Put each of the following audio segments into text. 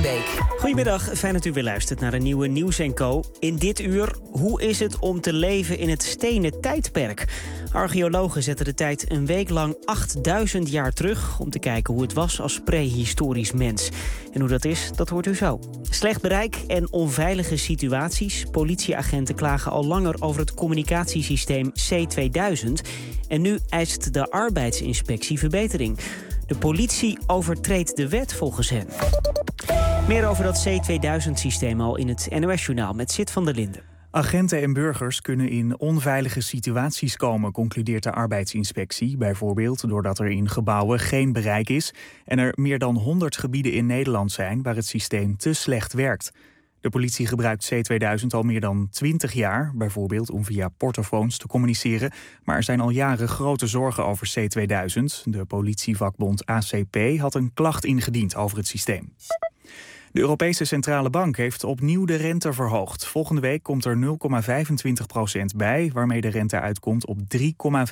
Buitenbeek. Goedemiddag, fijn dat u weer luistert naar een nieuwe Nieuws & Co. In dit uur, hoe is het om te leven in het stenen tijdperk? Archeologen zetten de tijd een week lang 8000 jaar terug om te kijken hoe het was als prehistorisch mens. En hoe dat is, dat hoort u zo. Slecht bereik en onveilige situaties. Politieagenten klagen al langer over het communicatiesysteem C2000. En nu eist de arbeidsinspectie verbetering. De politie overtreedt de wet volgens hen. Meer over dat C2000-systeem al in het NOS-journaal met Sid van der Linden. Agenten en burgers kunnen in onveilige situaties komen, concludeert de arbeidsinspectie. Bijvoorbeeld doordat er in gebouwen geen bereik is en er meer dan 100 gebieden in Nederland zijn waar het systeem te slecht werkt. De politie gebruikt C2000 al meer dan 20 jaar, bijvoorbeeld om via portofoons te communiceren. Maar er zijn al jaren grote zorgen over C2000. De politievakbond ACP had een klacht ingediend over het systeem. De Europese Centrale Bank heeft opnieuw de rente verhoogd. Volgende week komt er 0,25% bij, waarmee de rente uitkomt op 3,75%.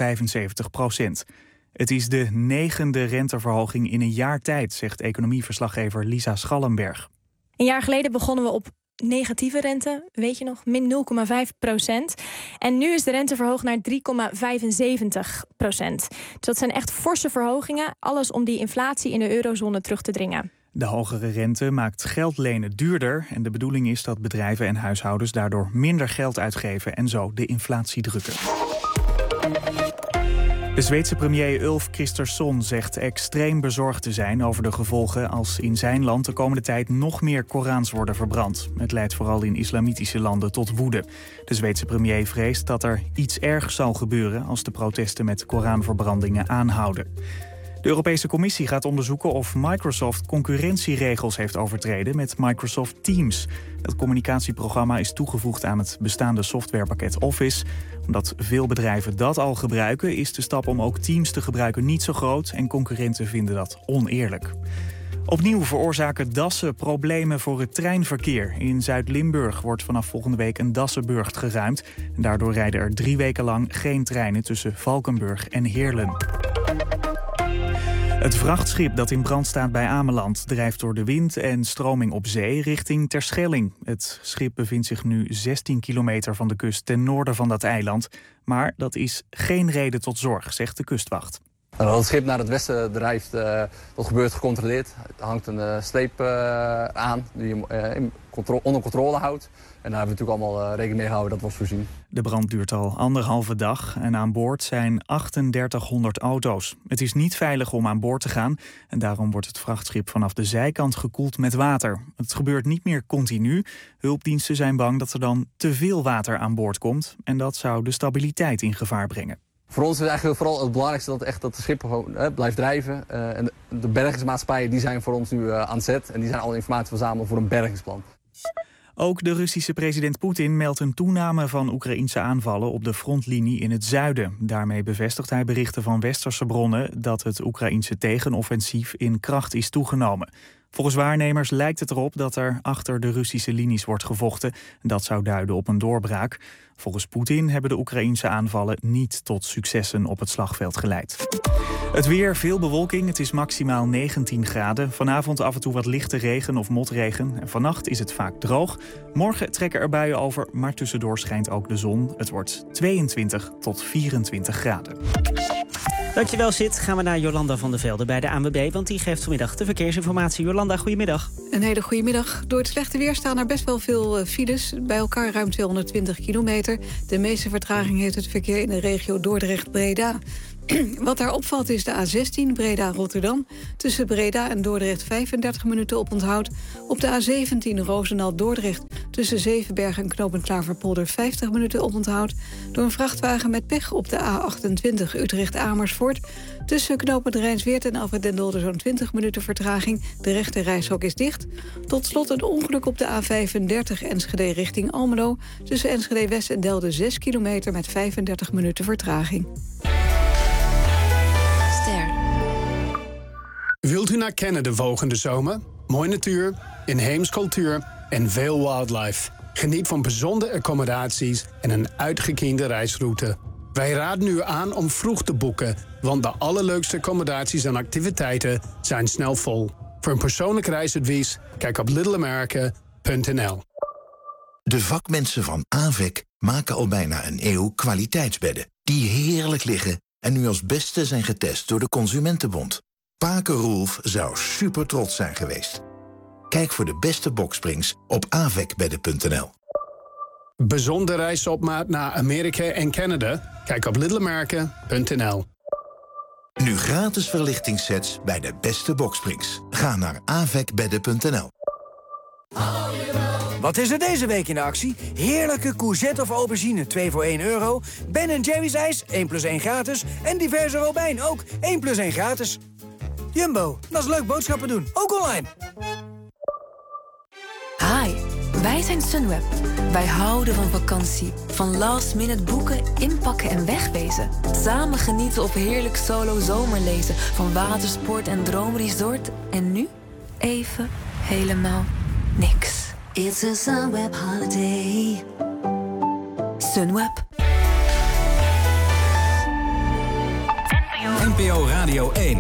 Het is de 9e renteverhoging in een jaar tijd, zegt economieverslaggever Lisa Schallenberg. Een jaar geleden begonnen we op negatieve rente, weet je nog, min 0,5%. En nu is de rente verhoogd naar 3,75%. Dus dat zijn echt forse verhogingen. Alles om die inflatie in de eurozone terug te dringen. De hogere rente maakt geld lenen duurder. En de bedoeling is dat bedrijven en huishoudens daardoor minder geld uitgeven en zo de inflatie drukken. De Zweedse premier Ulf Kristersson zegt extreem bezorgd te zijn over de gevolgen als in zijn land de komende tijd nog meer Korans worden verbrand. Het leidt vooral in islamitische landen tot woede. De Zweedse premier vreest dat er iets ergs zal gebeuren als de protesten met Koranverbrandingen aanhouden. De Europese Commissie gaat onderzoeken of Microsoft concurrentieregels heeft overtreden met Microsoft Teams. Dat communicatieprogramma is toegevoegd aan het bestaande softwarepakket Office. Omdat veel bedrijven dat al gebruiken, is de stap om ook Teams te gebruiken niet zo groot en concurrenten vinden dat oneerlijk. Opnieuw veroorzaken dassen problemen voor het treinverkeer. In Zuid-Limburg wordt vanaf volgende week een dassenburcht geruimd. En daardoor rijden er 3 weken lang geen treinen tussen Valkenburg en Heerlen. Het vrachtschip dat in brand staat bij Ameland drijft door de wind en stroming op zee richting Terschelling. Het schip bevindt zich nu 16 kilometer van de kust ten noorden van dat eiland. Maar dat is geen reden tot zorg, zegt de kustwacht. Als het schip naar het westen drijft, dat gebeurt gecontroleerd. Er hangt een sleep aan die je onder controle houdt. En daar hebben we natuurlijk allemaal rekening mee gehouden, dat was voorzien. De brand duurt al 1,5 dag en aan boord zijn 3800 auto's. Het is niet veilig om aan boord te gaan en daarom wordt het vrachtschip vanaf de zijkant gekoeld met water. Het gebeurt niet meer continu. Hulpdiensten zijn bang dat er dan te veel water aan boord komt en dat zou de stabiliteit in gevaar brengen. Voor ons is eigenlijk vooral het belangrijkste dat het schip gewoon blijft drijven. En de bergingsmaatschappijen die zijn voor ons nu aan zet en die zijn al informatie verzamelen voor een bergingsplan. Ook de Russische president Poetin meldt een toename van Oekraïense aanvallen op de frontlinie in het zuiden. Daarmee bevestigt hij berichten van westerse bronnen dat het Oekraïense tegenoffensief in kracht is toegenomen. Volgens waarnemers lijkt het erop dat er achter de Russische linies wordt gevochten. Dat zou duiden op een doorbraak. Volgens Poetin hebben de Oekraïense aanvallen niet tot successen op het slagveld geleid. Het weer, veel bewolking. Het is maximaal 19 graden. Vanavond af en toe wat lichte regen of motregen. En vannacht is het vaak droog. Morgen trekken er buien over, maar tussendoor schijnt ook de zon. Het wordt 22 tot 24 graden. Dankjewel, Sid. Gaan we naar Jolanda van der Velde bij de ANWB, want die geeft vanmiddag de verkeersinformatie. Jolanda, goedemiddag. Een hele goede middag. Door het slechte weer staan er best wel veel files. Bij elkaar ruim 220 kilometer. De meeste vertraging heeft het verkeer in de regio Dordrecht-Breda. Wat daar opvalt is de A16 Breda-Rotterdam. Tussen Breda en Dordrecht 35 minuten oponthoud. Op de A17 Roosendaal-Dordrecht. Tussen Zevenberg en knooppunt Klaverpolder 50 minuten oponthoud. Door een vrachtwagen met pech op de A28 Utrecht-Amersfoort. Tussen knooppunt Rijnsweert en Alfred den Dolder zo'n 20 minuten vertraging. De rechte reishok is dicht. Tot slot een ongeluk op de A35 Enschede richting Almelo. Tussen Enschede-West en Delden 6 kilometer met 35 minuten vertraging. Wilt u naar Canada volgende zomer? Mooi natuur, inheems cultuur en veel wildlife. Geniet van bijzondere accommodaties en een uitgekiende reisroute. Wij raden u aan om vroeg te boeken, want de allerleukste accommodaties en activiteiten zijn snel vol. Voor een persoonlijk reisadvies, kijk op littleamerica.nl. De vakmensen van AVEC maken al bijna een eeuw kwaliteitsbedden die heerlijk liggen en nu als beste zijn getest door de Consumentenbond. Pake Roelf zou super trots zijn geweest. Kijk voor de beste boksprings op avecbedden.nl. Bijzonder reizen op maat naar Amerika en Canada? Kijk op littleamerica.nl. Nu gratis verlichtingssets bij de beste boksprings. Ga naar avecbedden.nl. Wat is er deze week in de actie? Heerlijke courgette of aubergine, 2 voor €1. Ben & Jerry's ijs, 1 + 1 gratis. En diverse Robijn, ook 1 + 1 gratis. Jumbo, dat is leuk boodschappen doen, ook online. Hi, wij zijn Sunweb. Wij houden van vakantie. Van last minute boeken, inpakken en wegwezen. Samen genieten of heerlijk solo zomerlezen. Van watersport en droomresort. En nu even helemaal niks. It's a Sunweb holiday. Sunweb. NPO Radio 1.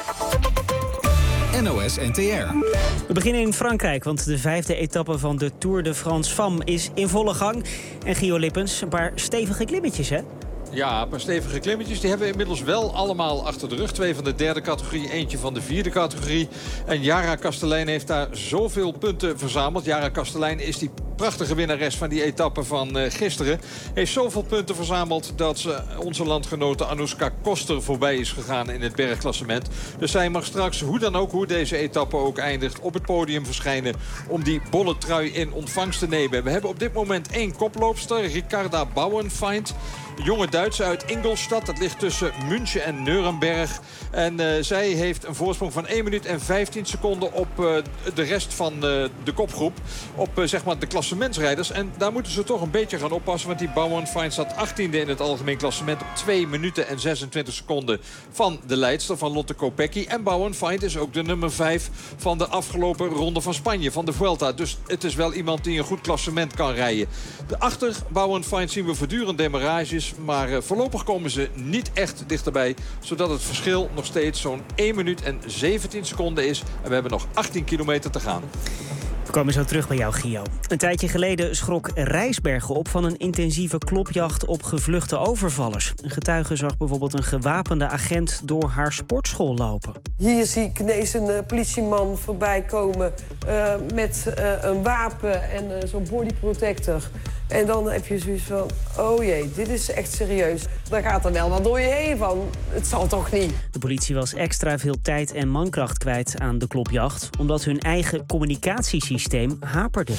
NOS NTR. We beginnen in Frankrijk, want de 5e etappe van de Tour de France Femmes is in volle gang. En Gio Lippens, een paar stevige klimmetjes, hè? Ja, een paar stevige klimmetjes. Die hebben we inmiddels wel allemaal achter de rug. 2 van de 3e categorie, eentje van de 4e categorie. En Yara Kastelein heeft daar zoveel punten verzameld. Yara Kastelein is die prachtige winnares van die etappe van gisteren. Heeft zoveel punten verzameld dat ze onze landgenote Anouska Koster voorbij is gegaan in het bergklassement. Dus zij mag straks, hoe dan ook, hoe deze etappe ook eindigt, op het podium verschijnen om die bolle trui in ontvangst te nemen. We hebben op dit moment 1 koploopster, Ricarda Bauernfeind. Jonge Duitse uit Ingolstadt. Dat ligt tussen München en Nuremberg. En zij heeft een voorsprong van 1 minuut en 15 seconden op de rest van de kopgroep. Op zeg maar de klassementsrijders. En daar moeten ze toch een beetje gaan oppassen. Want die Bauernfeind staat 18e in het algemeen klassement op 2 minuten en 26 seconden van de leidster van Lotte Kopecky. En Bauernfeind is ook de nummer 5 van de afgelopen ronde van Spanje, van de Vuelta. Dus het is wel iemand die een goed klassement kan rijden. Achter Bauernfeind zien we voortdurend demarages. Maar voorlopig komen ze niet echt dichterbij. Zodat het verschil nog steeds zo'n 1 minuut en 17 seconden is. En we hebben nog 18 kilometer te gaan. We komen zo terug bij jou, Gio. Een tijdje geleden schrok Rijsbergen op van een intensieve klopjacht op gevluchte overvallers. Een getuige zag bijvoorbeeld een gewapende agent door haar sportschool lopen. Hier zie ik ineens een politieman voorbij komen met een wapen en zo'n bodyprotector. En dan heb je zoiets van, oh jee, dit is echt serieus. Dan gaat er wel wat door je heen van, het zal toch niet. De politie was extra veel tijd en mankracht kwijt aan de klopjacht, omdat hun eigen communicatiesysteem haperde.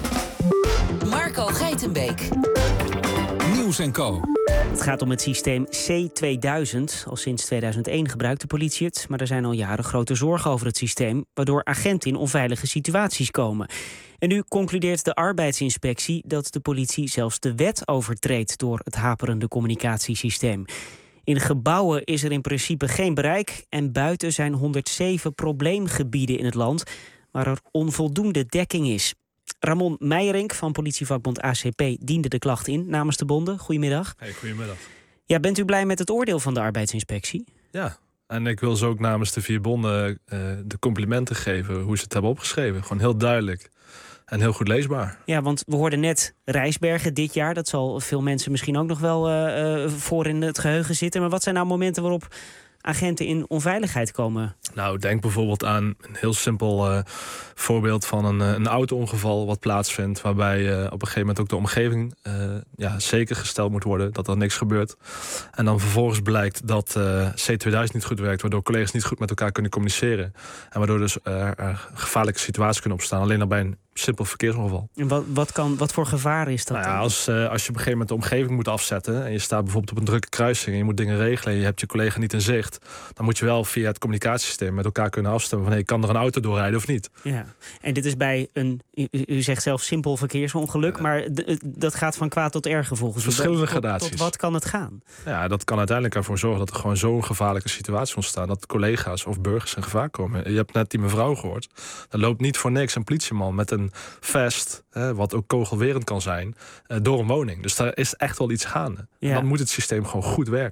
Marco Geitenbeek. Nieuws & Co. Het gaat om het systeem C2000. Al sinds 2001 gebruikt de politie het, maar er zijn al jaren grote zorgen over het systeem, waardoor agenten in onveilige situaties komen. En nu concludeert de arbeidsinspectie dat de politie zelfs de wet overtreedt door het haperende communicatiesysteem. In gebouwen is er in principe geen bereik en buiten zijn 107 probleemgebieden in het land waar er onvoldoende dekking is. Ramon Meijerink van politievakbond ACP diende de klacht in namens de bonden. Goedemiddag. Hey, goedemiddag. Ja, bent u blij met het oordeel van de arbeidsinspectie? Ja, en ik wil ze ook namens de 4 bonden de complimenten geven hoe ze het hebben opgeschreven. Gewoon heel duidelijk en heel goed leesbaar. Ja, want we hoorden net Rijsbergen dit jaar. Dat zal veel mensen misschien ook nog wel voor in het geheugen zitten. Maar wat zijn nou momenten waarop agenten in onveiligheid komen? Nou, denk bijvoorbeeld aan een heel simpel voorbeeld van een auto-ongeval wat plaatsvindt, waarbij op een gegeven moment ook de omgeving zeker gesteld moet worden dat er niks gebeurt. En dan vervolgens blijkt dat C2000 niet goed werkt, waardoor collega's niet goed met elkaar kunnen communiceren. En waardoor dus gevaarlijke situaties kunnen opstaan, alleen al bij een simpel verkeersongeval. En wat voor gevaar is dat? Nou ja, als je op een gegeven moment de omgeving moet afzetten en je staat bijvoorbeeld op een drukke kruising en je moet dingen regelen en je hebt je collega niet in zicht, dan moet je wel via het communicatiesysteem met elkaar kunnen afstemmen van kan er een auto doorrijden of niet. Ja, en dit is bij u zegt zelf simpel verkeersongeluk, maar dat gaat van kwaad tot erger volgens u. Verschillende gradaties. Tot wat kan het gaan? Ja, dat kan uiteindelijk ervoor zorgen dat er gewoon zo'n gevaarlijke situatie ontstaat, dat collega's of burgers in gevaar komen. Je hebt net die mevrouw gehoord. Er loopt niet voor niks een politieman met een vest, wat ook kogelwerend kan zijn, door een woning. Dus daar is echt wel iets gaande. Ja. En dan moet het systeem gewoon goed werken.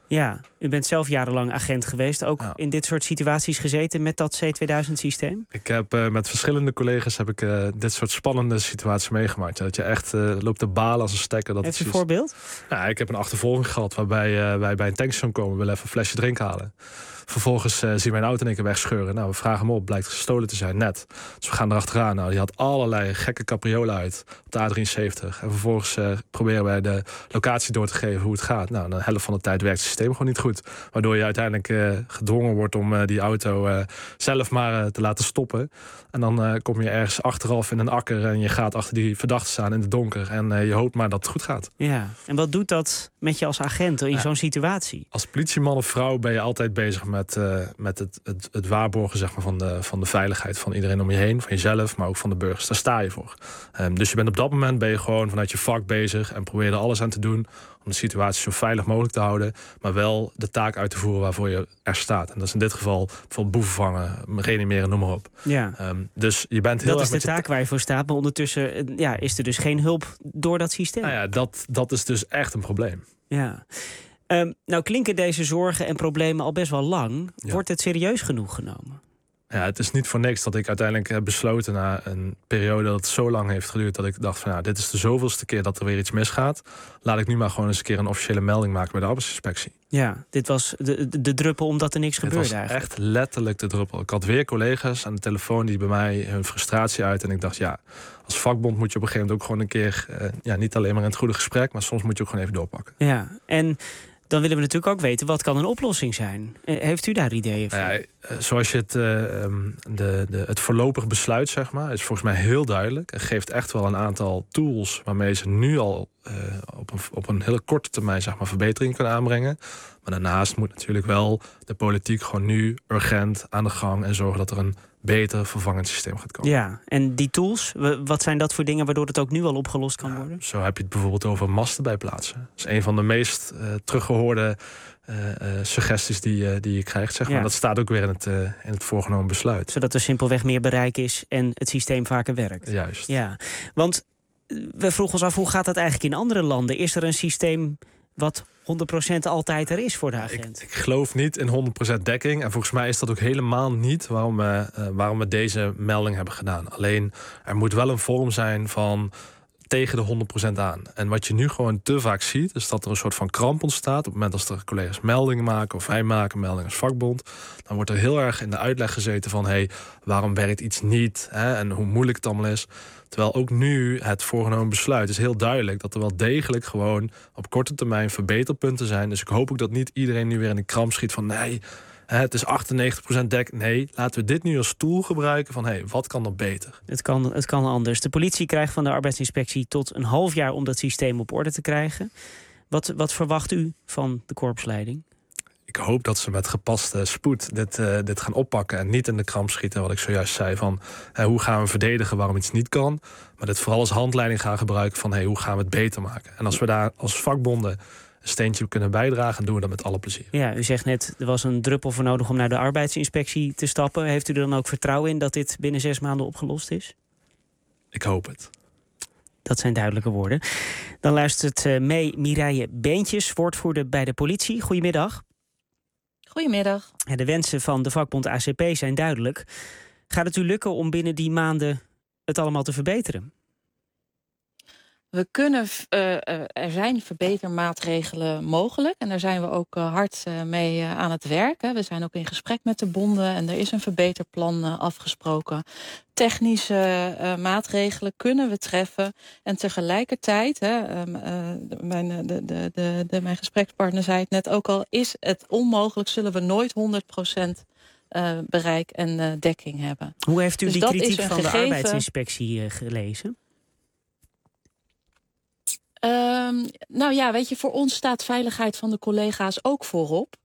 Ja, u bent zelf jarenlang agent geweest. Ook in dit soort situaties gezeten met dat C2000-systeem? Ik heb met verschillende collega's dit soort spannende situaties meegemaakt. Dat je echt loopt te balen als een stekker. Heeft u een voorbeeld? Ja, ik heb een achtervolging gehad waarbij wij bij een tankstation komen. We willen even een flesje drink halen. Vervolgens zien wij een auto in één keer wegscheuren. Nou, we vragen hem op, blijkt gestolen te zijn, net. Dus we gaan erachteraan. Nou, die had allerlei gekke capriolen uit op de A73. En vervolgens proberen wij de locatie door te geven hoe het gaat. Nou, de helft van de tijd werkt het systeem gewoon niet goed. Waardoor je uiteindelijk gedwongen wordt om die auto zelf maar te laten stoppen. En dan kom je ergens achteraf in een akker en je gaat achter die verdachte staan in het donker. En je hoopt maar dat het goed gaat. Ja, en wat doet dat met je als agent in zo'n situatie? Als politieman of vrouw ben je altijd bezig met het waarborgen, zeg maar, van de veiligheid van iedereen om je heen. Van jezelf, maar ook van de burgers. Daar sta je voor. Dus je bent op dat moment gewoon vanuit je vak bezig en probeer er alles aan te doen om de situatie zo veilig mogelijk te houden, maar wel de taak uit te voeren waarvoor je er staat. En dat is in dit geval bijvoorbeeld boeven vangen, reanimeren, noem maar op. Ja. Dus je bent heel dat is de taak waar je voor staat, maar ondertussen is er dus geen hulp door dat systeem. Nou ja, dat is dus echt een probleem. Ja. Nou klinken deze zorgen en problemen al best wel lang. Wordt het serieus genoeg genomen? Ja, het is niet voor niks dat ik uiteindelijk heb besloten na een periode dat het zo lang heeft geduurd, dat ik dacht van dit is de zoveelste keer dat er weer iets misgaat. Laat ik nu maar gewoon eens een keer een officiële melding maken bij de arbeidsinspectie. Ja, dit was de druppel omdat er niks gebeurde eigenlijk. Het was echt letterlijk de druppel. Ik had weer collega's aan de telefoon die bij mij hun frustratie uit. En ik dacht, als vakbond moet je op een gegeven moment ook gewoon een keer, niet alleen maar in het goede gesprek, maar soms moet je ook gewoon even doorpakken. Ja, en dan willen we natuurlijk ook weten, wat kan een oplossing zijn? Heeft u daar ideeën voor? Ja, zoals je het voorlopig besluit, zeg maar, is volgens mij heel duidelijk. Het geeft echt wel een aantal tools waarmee ze nu al op een hele korte termijn, zeg maar, verbetering kunnen aanbrengen. Maar daarnaast moet natuurlijk wel de politiek gewoon nu urgent aan de gang en zorgen dat er een beter vervangend systeem gaat komen. Ja, en die tools, wat zijn dat voor dingen waardoor het ook nu al opgelost kan worden? Zo heb je het bijvoorbeeld over masten bijplaatsen. Dat is een van de meest teruggehoorde suggesties die je krijgt, zeg maar. Dat staat ook weer in het voorgenomen besluit. Zodat er simpelweg meer bereik is en het systeem vaker werkt. Juist. Ja, want we vroegen ons af, hoe gaat dat eigenlijk in andere landen? Is er een systeem wat 100% altijd er is voor de agent? Ik geloof niet in 100% dekking. En volgens mij is dat ook helemaal niet waarom we deze melding hebben gedaan. Alleen, er moet wel een vorm zijn van tegen de 100% aan. En wat je nu gewoon te vaak ziet, is dat er een soort van kramp ontstaat. Op het moment als er collega's meldingen maken, of wij maken meldingen als vakbond, dan wordt er heel erg in de uitleg gezeten van waarom werkt iets niet? En hoe moeilijk het allemaal is. Terwijl ook nu het voorgenomen besluit is heel duidelijk dat er wel degelijk gewoon op korte termijn verbeterpunten zijn. Dus ik hoop ook dat niet iedereen nu weer in de kramp schiet van het is 98% dek. Nee, laten we dit nu als tool gebruiken van wat kan er beter? Het kan anders. De politie krijgt van de arbeidsinspectie tot een half jaar om dat systeem op orde te krijgen. Wat verwacht u van de korpsleiding? Ik hoop dat ze met gepaste spoed dit gaan oppakken en niet in de kramp schieten, wat ik zojuist zei, van hoe gaan we verdedigen waarom iets niet kan, maar dit vooral als handleiding gaan gebruiken van hoe gaan we het beter maken. En als we daar als vakbonden een steentje kunnen bijdragen, doen we dat met alle plezier. Ja, u zegt net, er was een druppel voor nodig om naar de arbeidsinspectie te stappen. Heeft u er dan ook vertrouwen in dat dit binnen 6 maanden opgelost is? Ik hoop het. Dat zijn duidelijke woorden. Dan luistert mee Mireille Beentjes, woordvoerder bij de politie. Goedemiddag. Goedemiddag. De wensen van de vakbond ACP zijn duidelijk. Gaat het u lukken om binnen die maanden het allemaal te verbeteren? We kunnen, er zijn verbetermaatregelen mogelijk. En daar zijn we ook hard mee aan het werken. We zijn ook in gesprek met de bonden en er is een verbeterplan afgesproken. Technische maatregelen kunnen we treffen. En tegelijkertijd, mijn gesprekspartner zei het net ook al, is het onmogelijk, zullen we nooit 100% bereik en dekking hebben. Hoe heeft u dus die kritiek van de arbeidsinspectie gelezen? Voor ons staat veiligheid van de collega's ook voorop.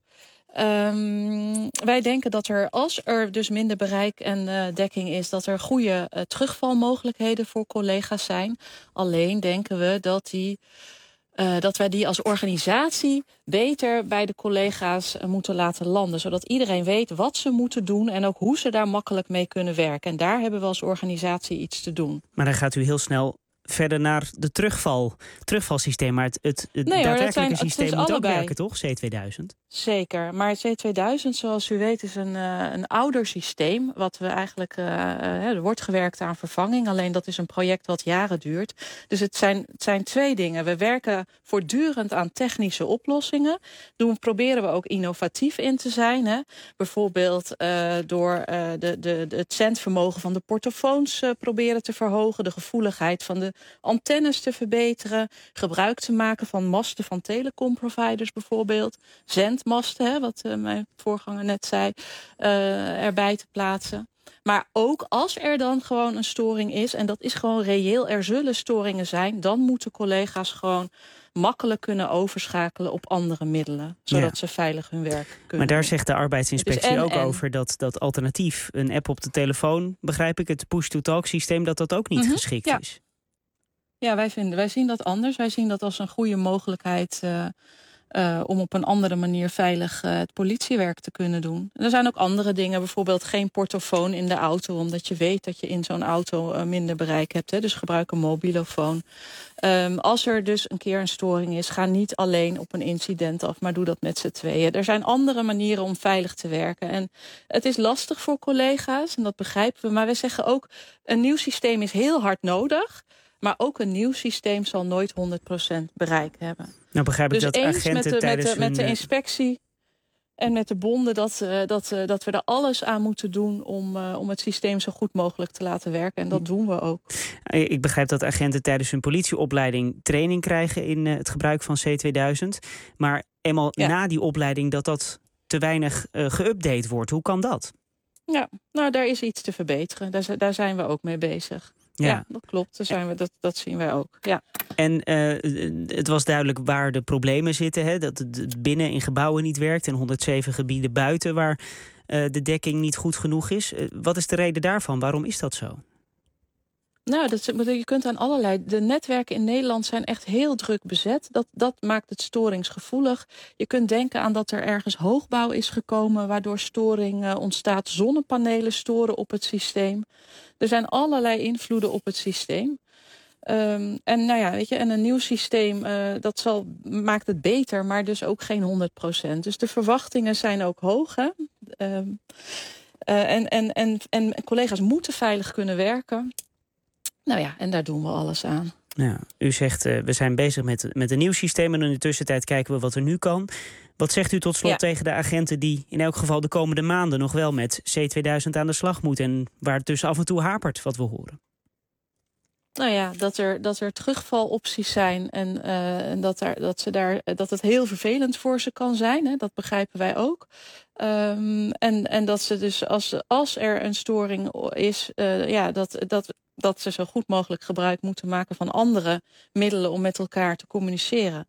Wij denken dat als er dus minder bereik en dekking is, dat er goede terugvalmogelijkheden voor collega's zijn. Alleen denken we dat wij die als organisatie beter bij de collega's moeten laten landen. Zodat iedereen weet wat ze moeten doen en ook hoe ze daar makkelijk mee kunnen werken. En daar hebben we als organisatie iets te doen. Maar dan gaat u heel snel verder naar de terugvalsysteem. Maar het daadwerkelijke systeem moet allebei ook werken, toch? C2000? Zeker, maar C2000, zoals u weet, is een ouder systeem. Wat we eigenlijk, er wordt gewerkt aan vervanging. Alleen dat is een project wat jaren duurt. Dus het zijn twee dingen. We werken voortdurend aan technische oplossingen. Proberen we ook innovatief in te zijn. Hè? Bijvoorbeeld door het zendvermogen van de portofoons proberen te verhogen. De gevoeligheid van de antennes te verbeteren. Gebruik te maken van masten van telecomproviders bijvoorbeeld. Zendmasten, wat mijn voorganger net zei, erbij te plaatsen. Maar ook als er dan gewoon een storing is, en dat is gewoon reëel, er zullen storingen zijn, dan moeten collega's gewoon makkelijk kunnen overschakelen op andere middelen. Zodat ze veilig hun werk kunnen Maar daar doen. zegt de arbeidsinspectie ook en. over dat alternatief, een app op de telefoon, begrijp ik, het push-to-talk systeem, dat ook niet geschikt is. Ja, wij zien dat anders. Wij zien dat als een goede mogelijkheid om op een andere manier veilig het politiewerk te kunnen doen. En er zijn ook andere dingen, bijvoorbeeld geen portofoon in de auto, omdat je weet dat je in zo'n auto minder bereik hebt. Hè? Dus gebruik een mobilofoon. Als er dus een keer een storing is, ga niet alleen op een incident af, maar doe dat met z'n tweeën. Er zijn andere manieren om veilig te werken. En het is lastig voor collega's, en dat begrijpen we. Maar we zeggen ook, een nieuw systeem is heel hard nodig. Maar ook een nieuw systeem zal nooit 100% bereik hebben. Nou begrijp ik dus dat agenten met de inspectie en met de bonden dat we er alles aan moeten doen om het systeem zo goed mogelijk te laten werken. En dat doen we ook. Ik begrijp dat agenten tijdens hun politieopleiding training krijgen in het gebruik van C2000. Maar eenmaal na die opleiding dat te weinig geüpdate wordt. Hoe kan dat? Ja, nou daar is iets te verbeteren. Daar zijn we ook mee bezig. Ja, dat klopt. Dat zien wij ook. Ja. En het was duidelijk waar de problemen zitten. Hè? Dat het binnen in gebouwen niet werkt en 107 gebieden buiten waar de dekking niet goed genoeg is. Wat is de reden daarvan? Waarom is dat zo? Nou, je kunt aan allerlei. De netwerken in Nederland zijn echt heel druk bezet. Dat maakt het storingsgevoelig. Je kunt denken aan dat er ergens hoogbouw is gekomen, waardoor storing ontstaat. Zonnepanelen storen op het systeem. Er zijn allerlei invloeden op het systeem. En een nieuw systeem, maakt het beter, maar dus ook geen 100%. Dus de verwachtingen zijn ook hoog. Hè? En collega's moeten veilig kunnen werken. Nou ja, en daar doen we alles aan. Ja, u zegt, we zijn bezig met een nieuw systeem en in de tussentijd kijken we wat er nu kan. Wat zegt u tot slot tegen de agenten die in elk geval de komende maanden nog wel met C2000 aan de slag moeten en waar het dus af en toe hapert, wat we horen? Nou ja, dat er terugvalopties zijn en dat het heel vervelend voor ze kan zijn. Hè, dat begrijpen wij ook. En dat ze dus als er een storing is, dat ze zo goed mogelijk gebruik moeten maken van andere middelen om met elkaar te communiceren.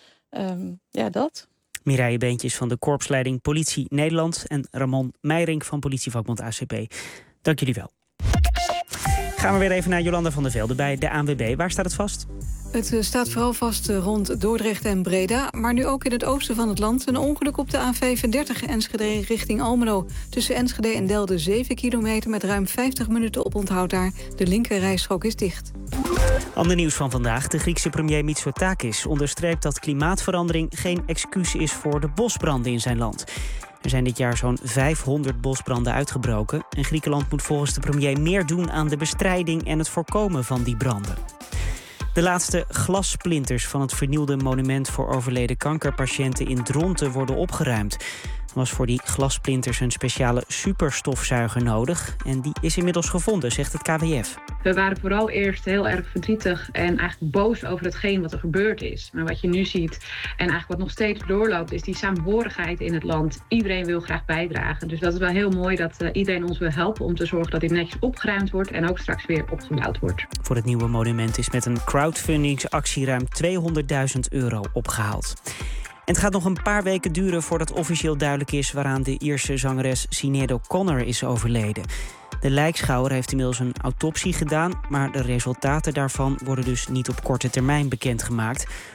Dat. Mireille Beentjes van de Korpsleiding Politie Nederland en Ramon Meijering van politievakbond ACP. Dank jullie wel. Gaan we weer even naar Jolanda van der Velde bij de ANWB. Waar staat het vast? Het staat vooral vast rond Dordrecht en Breda, maar nu ook in het oosten van het land. Een ongeluk op de A35 Enschede richting Almelo. Tussen Enschede en Delden 7 kilometer met ruim 50 minuten oponthoud daar. De linkerrijstrook is dicht. Ander nieuws van vandaag. De Griekse premier Mitsotakis onderstreept dat klimaatverandering geen excuus is voor de bosbranden in zijn land. Er zijn dit jaar zo'n 500 bosbranden uitgebroken. En Griekenland moet volgens de premier meer doen aan de bestrijding en het voorkomen van die branden. De laatste glassplinters van het vernielde monument voor overleden kankerpatiënten in Dronten worden opgeruimd. Er was voor die glasplinters een speciale superstofzuiger nodig. En die is inmiddels gevonden, zegt het KWF. We waren vooral eerst heel erg verdrietig en eigenlijk boos over hetgeen wat er gebeurd is. Maar wat je nu ziet en eigenlijk wat nog steeds doorloopt, is die saamhorigheid in het land. Iedereen wil graag bijdragen. Dus dat is wel heel mooi dat iedereen ons wil helpen om te zorgen dat dit netjes opgeruimd wordt en ook straks weer opgebouwd wordt. Voor het nieuwe monument is met een crowdfundingsactie ruim €200.000 opgehaald. En het gaat nog een paar weken duren voordat officieel duidelijk is waaraan de Ierse zangeres Sinéad O'Connor is overleden. De lijkschouwer heeft inmiddels een autopsie gedaan, maar de resultaten daarvan worden dus niet op korte termijn bekendgemaakt.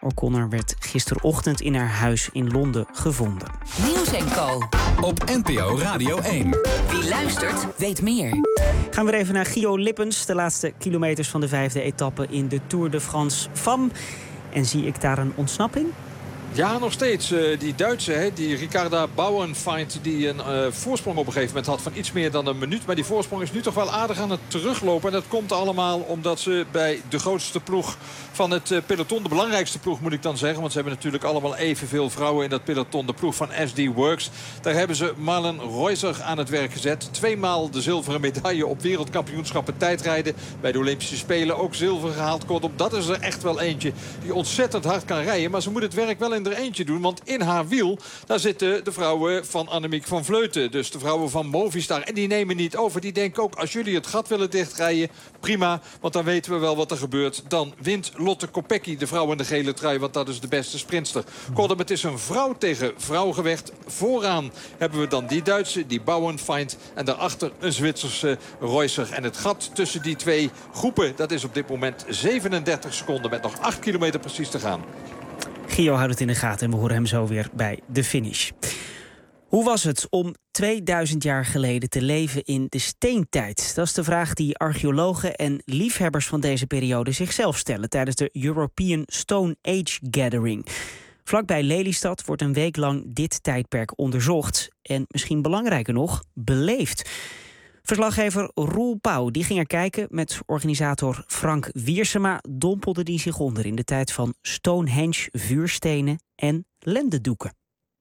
O'Connor werd gisterochtend in haar huis in Londen gevonden. Nieuws & Co. Op NPO Radio 1. Wie luistert, weet meer. Gaan we even naar Gio Lippens. De laatste kilometers van de 5e etappe in de Tour de France Femme. En zie ik daar een ontsnapping? Ja, nog steeds. Die Duitse, die Ricarda Bauernfeind, die een voorsprong op een gegeven moment had van iets meer dan een minuut. Maar die voorsprong is nu toch wel aardig aan het teruglopen. En dat komt allemaal omdat ze bij de grootste ploeg van het peloton, de belangrijkste ploeg moet ik dan zeggen. Want ze hebben natuurlijk allemaal evenveel vrouwen in dat peloton. De ploeg van SD Works. Daar hebben ze Marlen Reusser aan het werk gezet. 2-maal de zilveren medaille op wereldkampioenschappen tijdrijden. Bij de Olympische Spelen ook zilver gehaald. Kortom, dat is er echt wel eentje die ontzettend hard kan rijden. Maar ze moet het werk wel in er eentje doen. Want in haar wiel, daar zitten de vrouwen van Annemiek van Vleuten. Dus de vrouwen van Movistar. En die nemen niet over. Die denken ook, als jullie het gat willen dichtrijden, prima. Want dan weten we wel wat er gebeurt. Dan wint Lotte Kopecky, de vrouw in de gele trui. Want dat is de beste sprinter. Kortom, het is een vrouw tegen vrouwgevecht. Vooraan hebben we dan die Duitse, die Bauernfeind. En daarachter een Zwitserse Reusser. En het gat tussen die twee groepen, dat is op dit moment 37 seconden. Met nog 8 kilometer precies te gaan. Gio houdt het in de gaten en we horen hem zo weer bij de finish. Hoe was het om 2000 jaar geleden te leven in de steentijd? Dat is de vraag die archeologen en liefhebbers van deze periode zichzelf stellen tijdens de European Stone Age Gathering. Vlakbij Lelystad wordt een week lang dit tijdperk onderzocht. En misschien belangrijker nog, beleefd. Verslaggever Roel Pauw die ging er kijken. Met organisator Frank Wiersema dompelde die zich onder in de tijd van Stonehenge, vuurstenen en lendendoeken.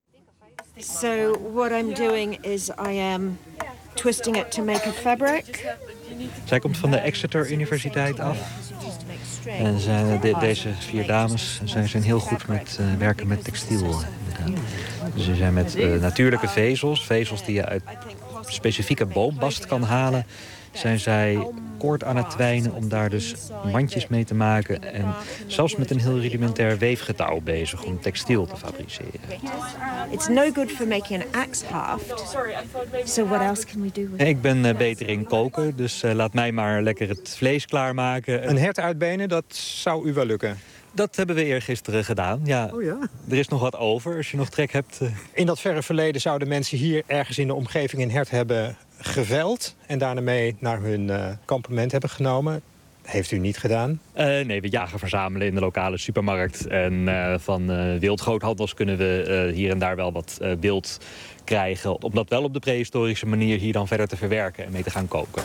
So what I'm doing is I am twisting it to make a fabric. Zij komt van de Exeter Universiteit af. En deze 4 dames zijn heel goed met werken met textiel. Dus ze zijn met natuurlijke vezels die je uit specifieke boombast kan halen, zijn zij koord aan het twijnen om daar dus mandjes mee te maken. En zelfs met een heel rudimentair weefgetouw bezig om textiel te fabriceren. It's no good for making an axe haft. So what else can we do with it? Ik ben beter in koken, dus laat mij maar lekker het vlees klaarmaken. Een hert uitbenen, dat zou u wel lukken? Dat hebben we eergisteren gedaan, ja. Oh ja? Er is nog wat over, als je nog trek hebt. In dat verre verleden zouden mensen hier ergens in de omgeving een hert hebben geveld en daarna mee naar hun kampement hebben genomen. Heeft u niet gedaan? Nee, we jagen verzamelen in de lokale supermarkt. En van wildgroothandels kunnen we hier en daar wel wat wild krijgen. Om dat wel op de prehistorische manier hier dan verder te verwerken en mee te gaan koken.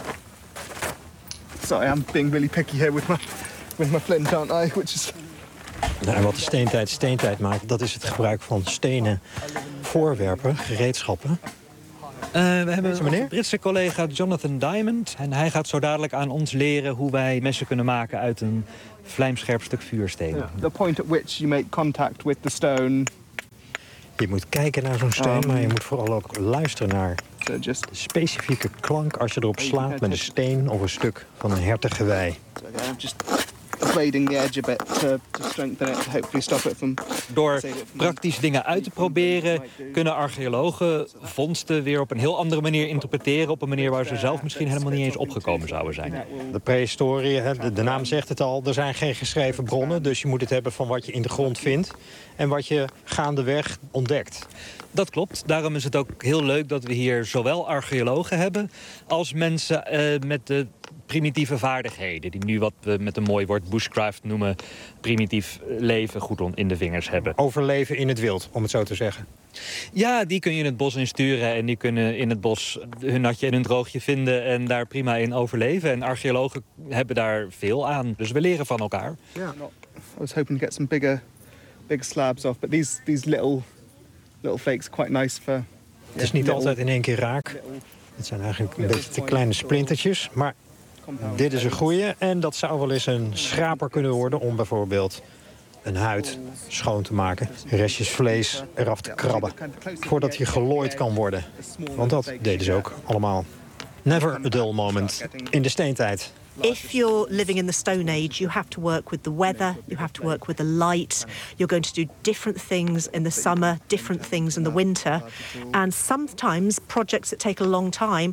Sorry, I'm being really picky here with my flint, aren't I? Which is... Nou, wat de steentijd maakt, dat is het gebruik van stenen voorwerpen, gereedschappen. We hebben een Britse collega Jonathan Diamond. En hij gaat zo dadelijk aan ons leren hoe wij messen kunnen maken uit een vlijmscherp stuk vuursteen. Yeah. The point at which you make contact with the stone. Je moet kijken naar zo'n steen, maar je moet vooral ook luisteren naar de specifieke klank als je erop slaat met een steen of een stuk van een hertengewei. Abrading the edge a bit to strengthen it, to hopefully stop it from... Door praktisch dingen uit te proberen kunnen archeologen vondsten weer op een heel andere manier interpreteren. Op een manier waar ze zelf misschien helemaal niet eens opgekomen zouden zijn. De prehistorie, de naam zegt het al, er zijn geen geschreven bronnen. Dus je moet het hebben van wat je in de grond vindt en wat je gaandeweg ontdekt. Dat klopt. Daarom is het ook heel leuk dat we hier zowel archeologen hebben als mensen met de primitieve vaardigheden. Die nu wat we met een mooi woord bushcraft noemen, primitief leven goed in de vingers hebben. Overleven in het wild, om het zo te zeggen. Ja, die kun je in het bos insturen en die kunnen in het bos hun natje en hun droogje vinden en daar prima in overleven. En archeologen hebben daar veel aan. Dus we leren van elkaar. Yeah. I was hoping to get some bigger slabs off, but these little flakes are quite nice for... Het is niet altijd in één keer raak. Het zijn eigenlijk een beetje te kleine splintertjes, maar dit is een goeie. En dat zou wel eens een schraper kunnen worden om bijvoorbeeld een huid schoon te maken. Restjes vlees eraf te krabben, voordat hij gelooid kan worden. Want dat deden ze ook allemaal. Never a dull moment in de steentijd. If you're living in the Stone Age, you have to work with the weather, you have to work with the light. You're going to do different things in the summer, different things in the winter. And sometimes projects that take a long time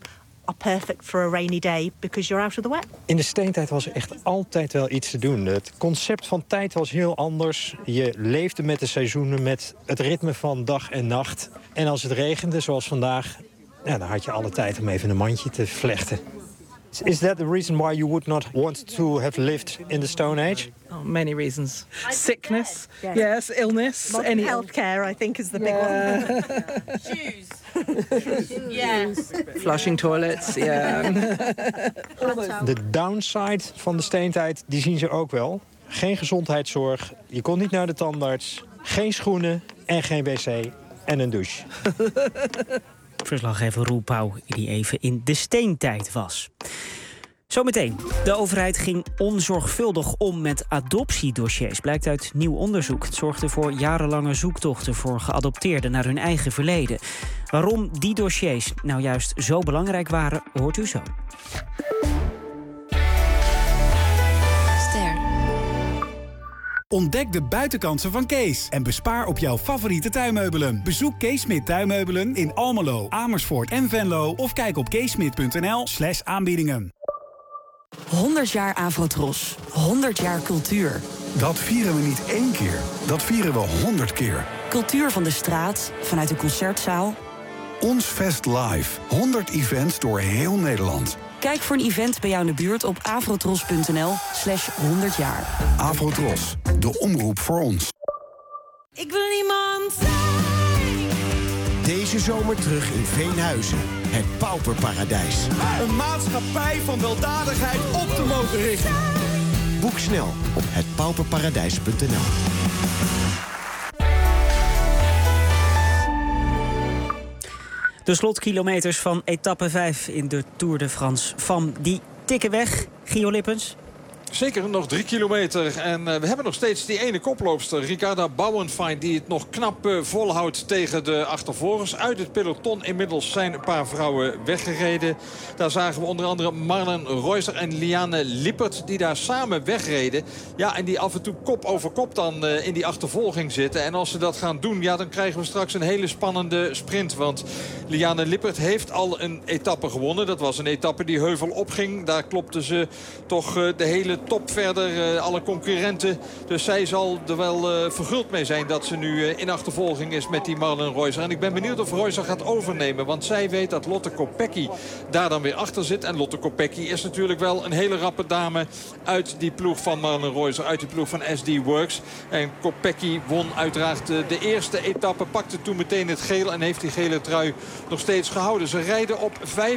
are perfect for a rainy day because you're out of the wet. In de steentijd was er echt altijd wel iets te doen. Het concept van tijd was heel anders. Je leefde met de seizoenen, met het ritme van dag en nacht. En als het regende, zoals vandaag, dan had je alle tijd om even een mandje te vlechten. Is that the reason why you would not want to have lived in the Stone Age? Oh, many reasons. Sickness, yes, illness. Any healthcare, I think, is the big one. Shoes. Yes. Flushing toilets, yeah. De downside van de steentijd, die zien ze ook wel. Geen gezondheidszorg, je kon niet naar de tandarts, geen schoenen en geen wc en een douche. Verslaggever Roel Pauw, die even in de steentijd was. Zometeen. De overheid ging onzorgvuldig om met adoptiedossiers. Blijkt uit nieuw onderzoek. Het zorgde voor jarenlange zoektochten voor geadopteerden naar hun eigen verleden. Waarom die dossiers nou juist zo belangrijk waren, hoort u zo. Ontdek de buitenkansen van Kees en bespaar op jouw favoriete tuinmeubelen. Bezoek Kees Smit Tuinmeubelen in Almelo, Amersfoort en Venlo of kijk op keesmit.nl/aanbiedingen. 100 jaar Avrotros. 100 jaar cultuur. Dat vieren we niet één keer, dat vieren we 100 keer. Cultuur van de straat, vanuit de concertzaal. Ons Fest Live. 100 events door heel Nederland. Kijk voor een event bij jou in de buurt op avrotros.nl/100 jaar. Avrotros, de omroep voor ons. Ik wil niemand. Deze zomer terug in Veenhuizen. Het Pauperparadijs. Een maatschappij van weldadigheid op te mogen richten. Boek snel op hetpauperparadijs.nl. De slotkilometers van etappe 5 in de Tour de France van die tikken weg. Gio Lippens. Zeker nog 3 kilometer. En we hebben nog steeds die ene koploopster, Ricarda Bauernfeind, die het nog knap volhoudt tegen de achtervolgers. Uit het peloton inmiddels zijn een paar vrouwen weggereden. Daar zagen we onder andere Marlen Reusser en Liane Lippert, die daar samen wegreden. Ja, en die af en toe kop over kop dan in die achtervolging zitten. En als ze dat gaan doen, ja, dan krijgen we straks een hele spannende sprint. Want Liane Lippert heeft al een etappe gewonnen. Dat was een etappe die heuvel opging. Daar klopte ze toch de hele top verder, alle concurrenten. Dus zij zal er wel verguld mee zijn dat ze nu in achtervolging is met die Marlen Reusser. En ik ben benieuwd of Reusser gaat overnemen. Want zij weet dat Lotte Kopecky daar dan weer achter zit. En Lotte Kopecky is natuurlijk wel een hele rappe dame uit die ploeg van Marlen Reusser. Uit die ploeg van SD Works. En Kopecky won uiteraard de eerste etappe. Pakte toen meteen het geel en heeft die gele trui nog steeds gehouden. Ze rijden op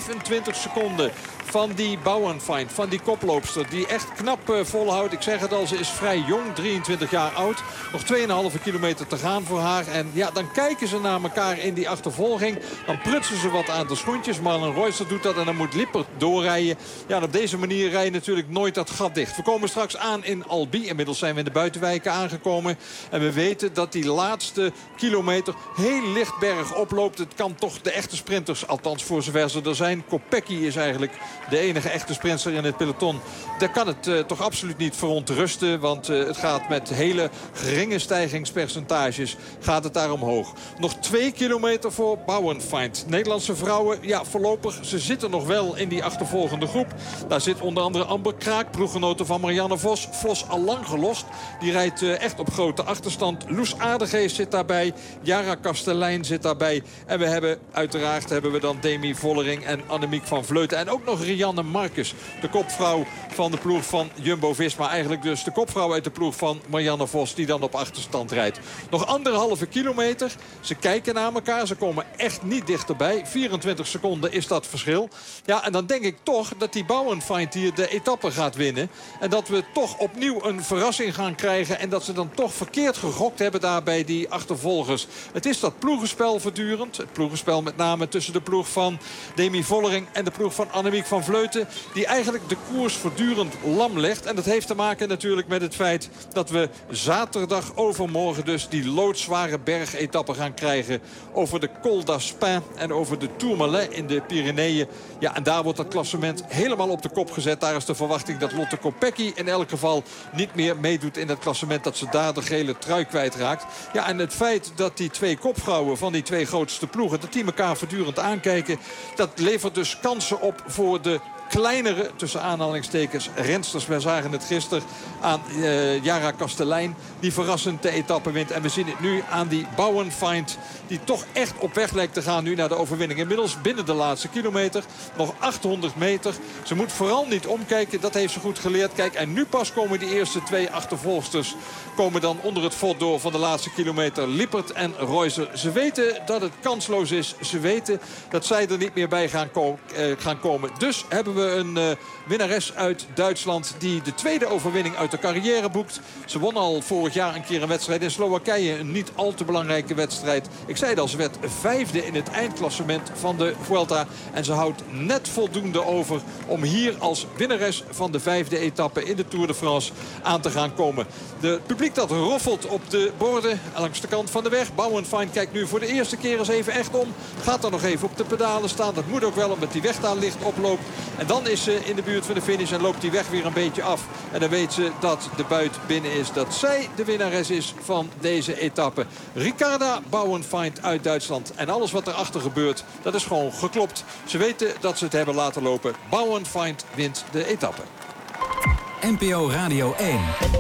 25 seconden van die Bauernfeind, van die koploopster, die echt knap volhoudt. Ik zeg het al, ze is vrij jong, 23 jaar oud. Nog 2,5 kilometer te gaan voor haar. En ja, dan kijken ze naar elkaar in die achtervolging. Dan prutsen ze wat aan de schoentjes. Marlen Reusser doet dat en dan moet Lippert doorrijden. Ja, en op deze manier rij je natuurlijk nooit dat gat dicht. We komen straks aan in Albi. Inmiddels zijn we in de buitenwijken aangekomen. En we weten dat die laatste kilometer heel licht berg oploopt. Het kan toch de echte sprinters, althans voor zover ze er zijn. Kopecky is eigenlijk de enige echte sprinter in het peloton. Daar kan het toch absoluut niet verontrusten. Want het gaat met hele geringe stijgingspercentages gaat het daar omhoog. Nog 2 kilometer voor Bauernfeind. Nederlandse vrouwen, ja, voorlopig, ze zitten nog wel in die achtervolgende groep. Daar zit onder andere Amber Kraak, ploeggenote van Marianne Vos. Vos al lang gelost. Die rijdt echt op grote achterstand. Loes Aardegeest zit daarbij. Jara Kastelein zit daarbij. En we hebben uiteraard dan Demi Vollering en Annemiek van Vleuten. En ook nog Rianne Marcus, de kopvrouw van de ploeg van Jumbo-Visma. Eigenlijk dus de kopvrouw uit de ploeg van Marianne Vos, die dan op achterstand rijdt. Nog 1,5 kilometer. Ze kijken naar elkaar. Ze komen echt niet dichterbij. 24 seconden is dat verschil. Ja, en dan denk ik toch dat die Bauernfeind hier de etappe gaat winnen. En dat we toch opnieuw een verrassing gaan krijgen. En dat ze dan toch verkeerd gegokt hebben daar bij die achtervolgers. Het is dat ploegenspel voortdurend. Het ploegenspel met name tussen de ploeg van Demi Vollering en de ploeg van Annemiek van Vleuten, die eigenlijk de koers voortdurend lam legt. En dat heeft te maken natuurlijk met het feit dat we zaterdag overmorgen dus die loodzware bergetappen gaan krijgen over de Col d'Aspin en over de Tourmalet in de Pyreneeën. Ja, en daar wordt dat klassement helemaal op de kop gezet. Daar is de verwachting dat Lotte Kopecky in elk geval niet meer meedoet in het klassement, dat ze daar de gele trui kwijtraakt. Ja, en het feit dat die twee kopvrouwen van die twee grootste ploegen, dat die elkaar voortdurend aankijken, dat levert dus kansen op voor de kleinere, tussen aanhalingstekens, rensters. We zagen het gisteren aan Yara Kastelein, die verrassend de etappe wint. En we zien het nu aan die Bauernfeind, die toch echt op weg lijkt te gaan nu naar de overwinning. Inmiddels binnen de laatste kilometer, nog 800 meter. Ze moet vooral niet omkijken, dat heeft ze goed geleerd. Kijk, en nu pas komen die eerste twee achtervolgsters komen dan onder het vod door van de laatste kilometer. Lippert en Reuser. Ze weten dat het kansloos is. Ze weten dat zij er niet meer bij gaan komen. Dus hebben we een winnares uit Duitsland die de tweede overwinning uit de carrière boekt. Ze won al vorig jaar een keer een wedstrijd in Slowakije. Een niet al te belangrijke wedstrijd. Ik zei het al, ze werd vijfde in het eindklassement van de Vuelta. En ze houdt net voldoende over om hier als winnares van de vijfde etappe in de Tour de France aan te gaan komen. De publiek dat roffelt op de borden langs de kant van de weg. Bauernfeind kijkt nu voor de eerste keer eens even echt om. Gaat er nog even op de pedalen staan. Dat moet ook wel, omdat die weg daar licht oploopt. En dan is ze in de buurt van de finish en loopt die weg weer een beetje af. En dan weet ze dat de buit binnen is. Dat zij de winnares is van deze etappe. Ricarda Bauernfeind uit Duitsland. En alles wat erachter gebeurt, dat is gewoon geklopt. Ze weten dat ze het hebben laten lopen. Bauernfeind wint de etappe. NPO Radio 1.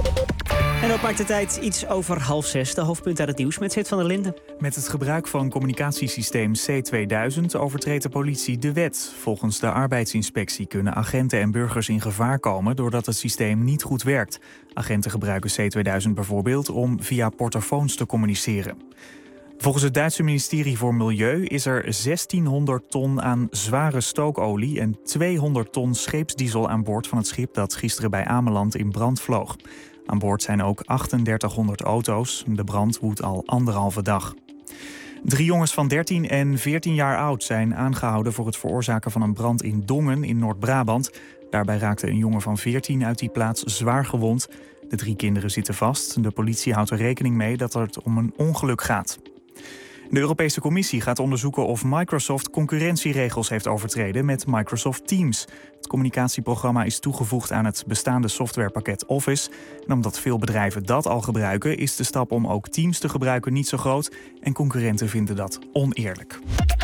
En ook maakt de tijd iets over 5:30. De hoofdpunt uit het nieuws met Zit van der Linden. Met het gebruik van communicatiesysteem C2000 overtreedt de politie de wet. Volgens de arbeidsinspectie kunnen agenten en burgers in gevaar komen doordat het systeem niet goed werkt. Agenten gebruiken C2000 bijvoorbeeld om via portofoons te communiceren. Volgens het Duitse ministerie voor Milieu is er 1600 ton aan zware stookolie en 200 ton scheepsdiesel aan boord van het schip dat gisteren bij Ameland in brand vloog. Aan boord zijn ook 3800 auto's. De brand woedt al 1,5 dag. 3 jongens van 13 en 14 jaar oud zijn aangehouden voor het veroorzaken van een brand in Dongen in Noord-Brabant. Daarbij raakte een jongen van 14 uit die plaats zwaar gewond. De 3 kinderen zitten vast. De politie houdt er rekening mee dat het om een ongeluk gaat. De Europese Commissie gaat onderzoeken of Microsoft concurrentieregels heeft overtreden met Microsoft Teams. Het communicatieprogramma is toegevoegd aan het bestaande softwarepakket Office. En omdat veel bedrijven dat al gebruiken, is de stap om ook Teams te gebruiken niet zo groot. En concurrenten vinden dat oneerlijk.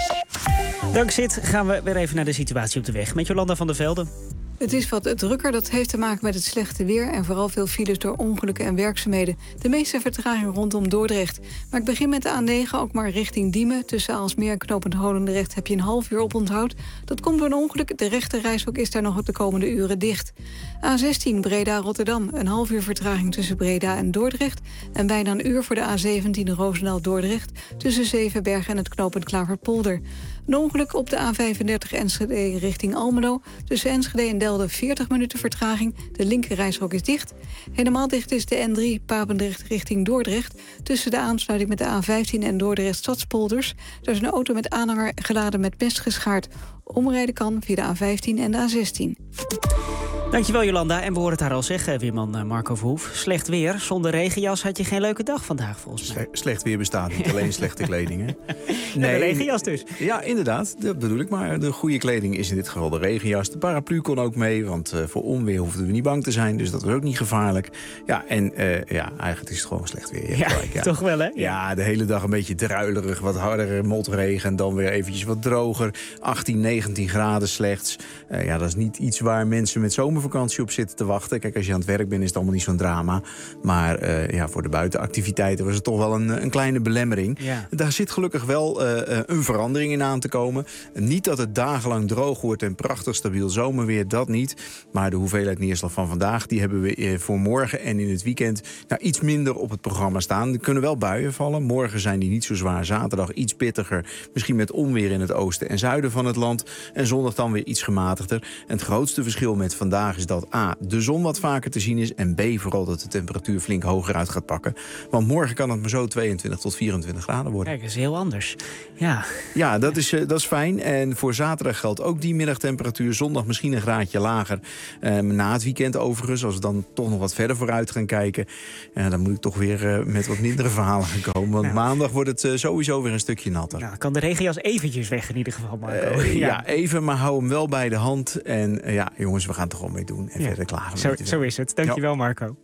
Dank Zit gaan we weer even naar de situatie op de weg met Jolanda van der Velde. Het is wat drukker, dat heeft te maken met het slechte weer en vooral veel files door ongelukken en werkzaamheden. De meeste vertraging rondom Dordrecht. Maar ik begin met de A9, ook maar richting Diemen. Tussen Aalsmeer en Knopend Holendrecht heb je een half uur oponthoud. Dat komt door een ongeluk. De rechte reishok is daar nog de komende uren dicht. A16 Breda-Rotterdam. Een half uur vertraging tussen Breda en Dordrecht. En bijna een uur voor de A17 Roosendaal-Dordrecht. Tussen Zevenbergen en het knooppunt Klaverpolder. Een ongeluk op de A35 Enschede richting Almelo. Tussen Enschede en Delden 40 minuten vertraging. De linker reishok is dicht. Helemaal dicht is de N3 Papendrecht richting Dordrecht. Tussen de aansluiting met de A15 en Dordrecht Stadspolders. Daar is een auto met aanhanger geladen met mest geschaard. Omrijden kan via de A15 en de A16. Dankjewel Jolanda. En we horen het haar al zeggen, weerman Marco Verhoef. Slecht weer. Zonder regenjas had je geen leuke dag vandaag volgens mij. Slecht weer bestaat niet, alleen slechte kleding. Hè? Nee, de regenjas dus. Ja, inderdaad. Dat bedoel ik. Maar de goede kleding is in dit geval de regenjas. De paraplu kon ook mee, want voor onweer hoefden we niet bang te zijn. Dus dat was ook niet gevaarlijk. Ja, en eigenlijk is het gewoon slecht weer. Ja, toch wel hè? Ja, de hele dag een beetje druilerig. Wat harder motregen en dan weer eventjes wat droger. 18, 19 graden slechts. Dat is niet iets waar mensen met zomervakantie op zitten te wachten. Kijk, als je aan het werk bent is het allemaal niet zo'n drama. Maar voor de buitenactiviteiten was het toch wel een kleine belemmering. Ja. Daar zit gelukkig wel een verandering in aan te komen. Niet dat het dagenlang droog wordt en prachtig stabiel zomerweer, dat niet. Maar de hoeveelheid neerslag van vandaag, die hebben we voor morgen en in het weekend iets minder op het programma staan. Er kunnen wel buien vallen. Morgen zijn die niet zo zwaar. Zaterdag iets pittiger. Misschien met onweer in het oosten en zuiden van het land. En zondag dan weer iets gematigder. En het grootste verschil met vandaag vandaag is dat A, de zon wat vaker te zien is... en B, vooral dat de temperatuur flink hoger uit gaat pakken. Want morgen kan het maar zo 22 tot 24 graden worden. Kijk, dat is heel anders. Ja, dat is fijn. En voor zaterdag geldt ook die middagtemperatuur. Zondag misschien een graadje lager. Na het weekend overigens, als we dan toch nog wat verder vooruit gaan kijken... dan moet ik toch weer met wat mindere verhalen gaan komen. Want maandag wordt het sowieso weer een stukje natter. Nou, kan de regenjas eventjes weg in ieder geval, Marco. Ja, even, maar hou hem wel bij de hand. En jongens, we gaan het er gewoon mee doen. En verder klagen we zo is het. Dankjewel, Marco.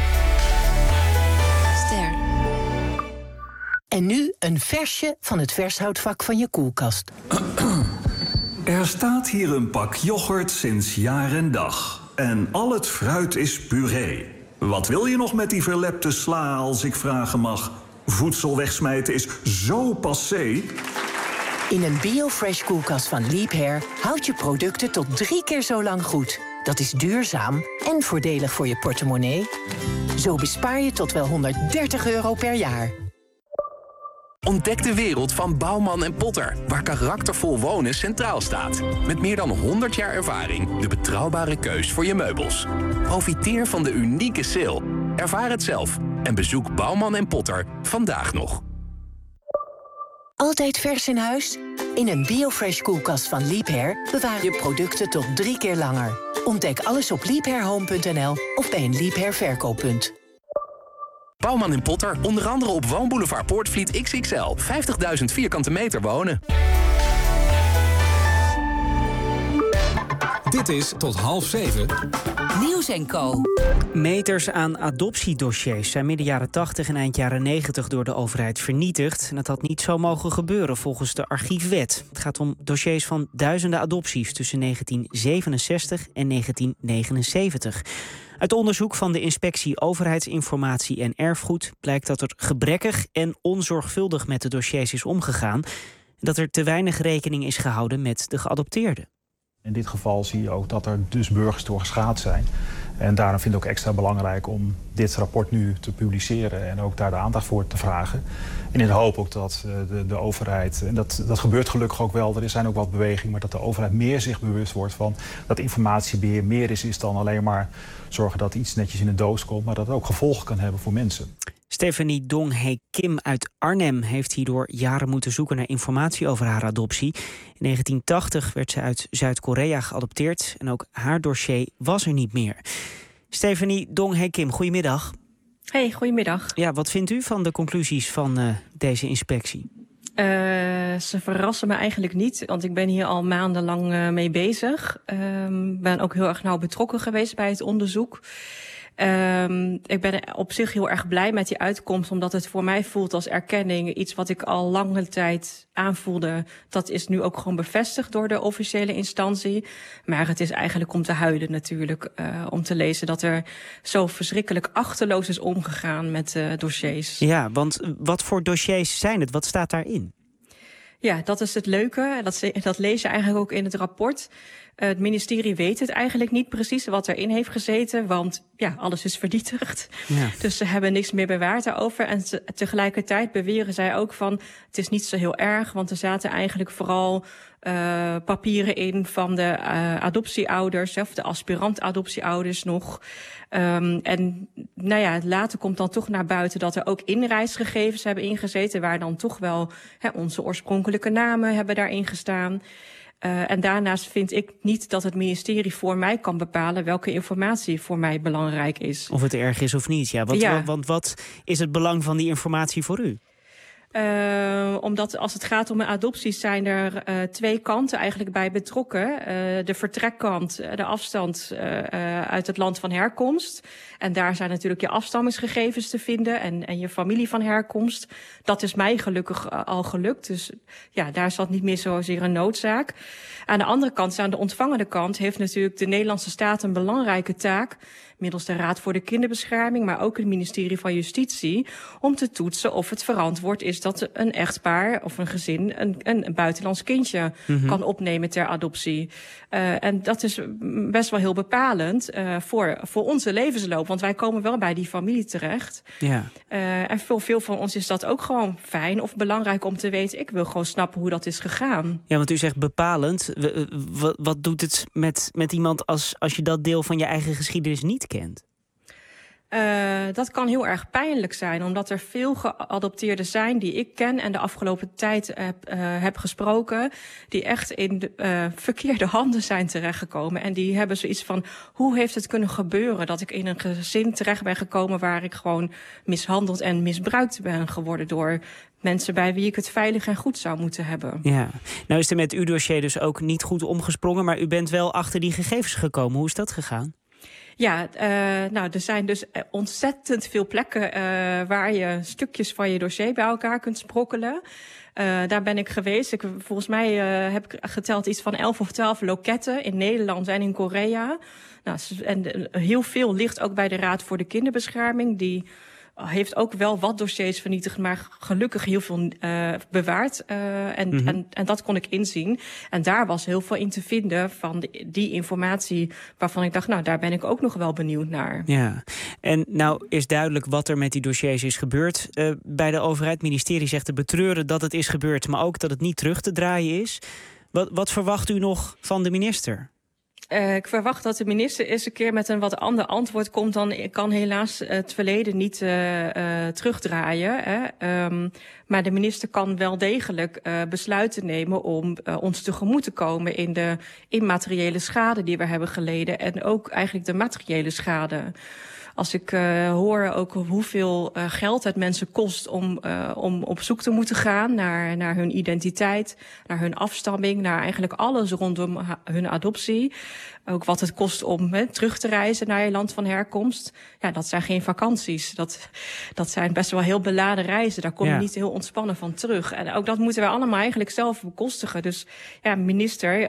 Ster. En nu een versje van het vershoutvak van je koelkast. Er staat hier een pak yoghurt sinds jaar en dag. En al het fruit is puree. Wat wil je nog met die verlepte sla, als ik vragen mag? Voedsel wegsmijten is zo passé. In een BioFresh koelkast van Leap Hair houd je producten tot 3 keer zo lang goed. Dat is duurzaam en voordelig voor je portemonnee. Zo bespaar je tot wel €130 per jaar. Ontdek de wereld van Bouwman en Potter, waar karaktervol wonen centraal staat. Met meer dan 100 jaar ervaring de betrouwbare keus voor je meubels. Profiteer van de unieke sale. Ervaar het zelf en bezoek Bouwman en Potter vandaag nog. Altijd vers in huis? In een BioFresh koelkast van Leap Hair bewaar je producten tot 3 keer langer. Ontdek alles op leaphairhome.nl of bij een Leap Hair verkooppunt. Bouwman en Potter, onder andere op Woonboulevard Poortvliet XXL. 50.000 vierkante meter wonen. Dit is tot 6:30. Nieuws & Co. Meters aan adoptiedossiers zijn midden jaren 80 en eind jaren 90 door de overheid vernietigd. En dat had niet zo mogen gebeuren volgens de archiefwet. Het gaat om dossiers van duizenden adopties tussen 1967 en 1979. Uit onderzoek van de Inspectie Overheidsinformatie en Erfgoed blijkt dat er gebrekkig en onzorgvuldig met de dossiers is omgegaan. En dat er te weinig rekening is gehouden met de geadopteerden. In dit geval zie je ook dat er dus burgers door geschaad zijn. En daarom vind ik het ook extra belangrijk om dit rapport nu te publiceren en ook daar de aandacht voor te vragen. En in de hoop ook dat de overheid, en dat gebeurt gelukkig ook wel, er zijn ook wat bewegingen, maar dat de overheid meer zich bewust wordt van dat informatiebeheer meer is dan alleen maar zorgen dat iets netjes in een doos komt, maar dat het ook gevolgen kan hebben voor mensen. Stephanie Dong-Hae Kim uit Arnhem heeft hierdoor jaren moeten zoeken naar informatie over haar adoptie. In 1980 werd ze uit Zuid-Korea geadopteerd en ook haar dossier was er niet meer. Stephanie Dong-Hae Kim, goedemiddag. Hey, goedemiddag. Ja, wat vindt u van de conclusies van deze inspectie? Ze verrassen me eigenlijk niet, want ik ben hier al maandenlang mee bezig. Ben ook heel erg nauw betrokken geweest bij het onderzoek. Ik ben op zich heel erg blij met die uitkomst, omdat het voor mij voelt als erkenning. Iets wat ik al lange tijd aanvoelde, dat is nu ook gewoon bevestigd door de officiële instantie. Maar het is eigenlijk om te huilen natuurlijk, om te lezen dat er zo verschrikkelijk achterloos is omgegaan met dossiers. Ja, want wat voor dossiers zijn het? Wat staat daarin? Ja, dat is het leuke. Dat lees je eigenlijk ook in het rapport. Het ministerie weet het eigenlijk niet precies wat erin heeft gezeten, want ja, alles is vernietigd. Ja. Dus ze hebben niks meer bewaard daarover. En tegelijkertijd beweren zij ook van, het is niet zo heel erg, want er zaten eigenlijk vooral papieren in van de adoptieouders, of de aspirant-adoptieouders nog. En nou ja, later komt dan toch naar buiten dat er ook inreisgegevens hebben ingezeten, waar dan toch wel onze oorspronkelijke namen hebben daarin gestaan. En daarnaast vind ik niet dat het ministerie voor mij kan bepalen welke informatie voor mij belangrijk is. Of het erg is of niet, ja. Want wat is het belang van die informatie voor u? Omdat als het gaat om een adopties zijn er 2 kanten eigenlijk bij betrokken. De vertrekkant, de afstand uit het land van herkomst. En daar zijn natuurlijk je afstammingsgegevens te vinden en je familie van herkomst. Dat is mij gelukkig al gelukt. Dus ja, daar zat niet meer zozeer een noodzaak. Aan de andere kant, aan de ontvangende kant, heeft natuurlijk de Nederlandse staat een belangrijke taak, middels de Raad voor de Kinderbescherming, maar ook het ministerie van Justitie, om te toetsen of het verantwoord is dat een echtpaar of een gezin een buitenlands kindje kan opnemen ter adoptie. En dat is best wel heel bepalend voor onze levensloop. Want wij komen wel bij die familie terecht. Ja. En voor veel van ons is dat ook gewoon fijn of belangrijk om te weten. Ik wil gewoon snappen hoe dat is gegaan. Ja, want u zegt bepalend. Wat doet het met iemand als je dat deel van je eigen geschiedenis niet kent? Dat kan heel erg pijnlijk zijn, omdat er veel geadopteerden zijn die ik ken en de afgelopen tijd heb gesproken, die echt in verkeerde handen zijn terechtgekomen. En die hebben zoiets van, hoe heeft het kunnen gebeuren dat ik in een gezin terecht ben gekomen waar ik gewoon mishandeld en misbruikt ben geworden door mensen bij wie ik het veilig en goed zou moeten hebben. Ja, nou is er met uw dossier dus ook niet goed omgesprongen, maar u bent wel achter die gegevens gekomen. Hoe is dat gegaan? Ja, er zijn dus ontzettend veel plekken waar je stukjes van je dossier bij elkaar kunt sprokkelen. Daar ben ik geweest. Volgens mij heb ik geteld iets van 11 of 12 loketten in Nederland en in Korea. Nou, en heel veel ligt ook bij de Raad voor de Kinderbescherming. Die heeft ook wel wat dossiers vernietigd, maar gelukkig heel veel bewaard. En dat kon ik inzien. En daar was heel veel in te vinden van die informatie waarvan ik dacht, nou, daar ben ik ook nog wel benieuwd naar. Ja, en nou is duidelijk wat er met die dossiers is gebeurd. Bij de overheid, het ministerie zegt te betreuren dat het is gebeurd, maar ook dat het niet terug te draaien is. Wat verwacht u nog van de minister? Ik verwacht dat de minister eens een keer met een wat ander antwoord komt. Dan kan helaas het verleden niet terugdraaien. Hè. Maar de minister kan wel degelijk besluiten nemen om ons tegemoet te komen in de immateriële schade die we hebben geleden. En ook eigenlijk de materiële schade. Als ik hoor ook hoeveel geld het mensen kost om op zoek te moeten gaan naar hun identiteit, naar hun afstamming, naar eigenlijk alles rondom hun adoptie. Ook wat het kost om terug te reizen naar je land van herkomst. Ja, dat zijn geen vakanties. Dat zijn best wel heel beladen reizen. Daar kom je niet heel ontspannen van terug. En ook dat moeten we allemaal eigenlijk zelf bekostigen. Dus ja, minister,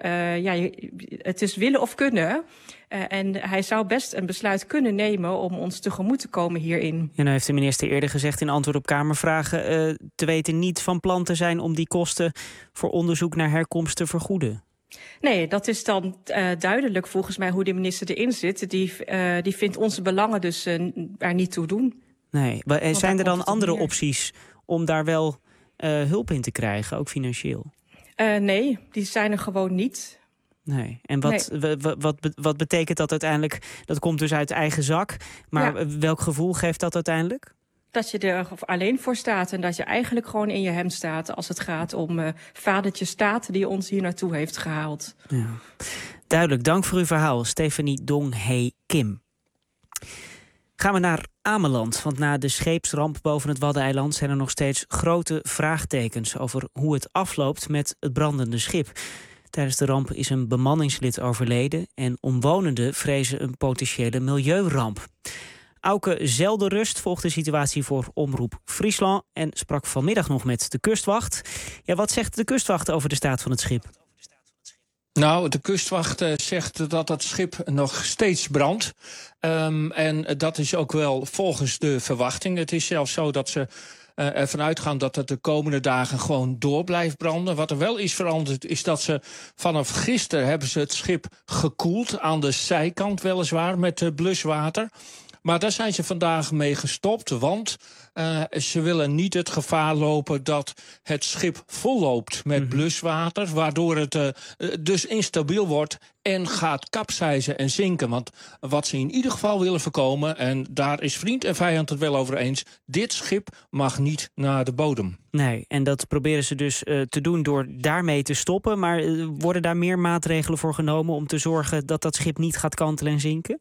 het is willen of kunnen. En hij zou best een besluit kunnen nemen om ons tegemoet te komen hierin. En nou heeft de minister eerder gezegd in antwoord op Kamervragen te weten niet van plan te zijn om die kosten voor onderzoek naar herkomst te vergoeden. Nee, dat is dan duidelijk volgens mij hoe de minister erin zit. Die vindt onze belangen dus er niet toe doen. Nee, zijn er dan andere opties om daar wel hulp in te krijgen, ook financieel? Nee, die zijn er gewoon niet. Nee. En wat betekent dat uiteindelijk? Dat komt dus uit eigen zak. Maar welk gevoel geeft dat uiteindelijk? Dat je er alleen voor staat en dat je eigenlijk gewoon in je hemd staat als het gaat om vadertje staat die ons hier naartoe heeft gehaald. Ja. Duidelijk, dank voor uw verhaal, Stephanie Dong-Hee Kim. Gaan we naar Ameland, want na de scheepsramp boven het Waddeneiland zijn er nog steeds grote vraagtekens over hoe het afloopt met het brandende schip. Tijdens de ramp is een bemanningslid overleden en omwonenden vrezen een potentiële milieuramp. Auke Zelderust volgt de situatie voor Omroep Friesland en sprak vanmiddag nog met de kustwacht. Ja, wat zegt de kustwacht over de staat van het schip? Nou, de kustwacht zegt dat het schip nog steeds brandt. En dat is ook wel volgens de verwachting. Het is zelfs zo dat ze ervan uitgaan dat het de komende dagen gewoon door blijft branden. Wat er wel is veranderd is dat ze vanaf gisteren hebben ze het schip gekoeld. Aan de zijkant weliswaar met bluswater. Maar daar zijn ze vandaag mee gestopt, want ze willen niet het gevaar lopen dat het schip volloopt met bluswater, waardoor het dus instabiel wordt en gaat kapseizen en zinken. Want wat ze in ieder geval willen voorkomen, en daar is vriend en vijand het wel over eens, dit schip mag niet naar de bodem. Nee, en dat proberen ze dus te doen door daarmee te stoppen. Maar worden daar meer maatregelen voor genomen om te zorgen dat dat schip niet gaat kantelen en zinken?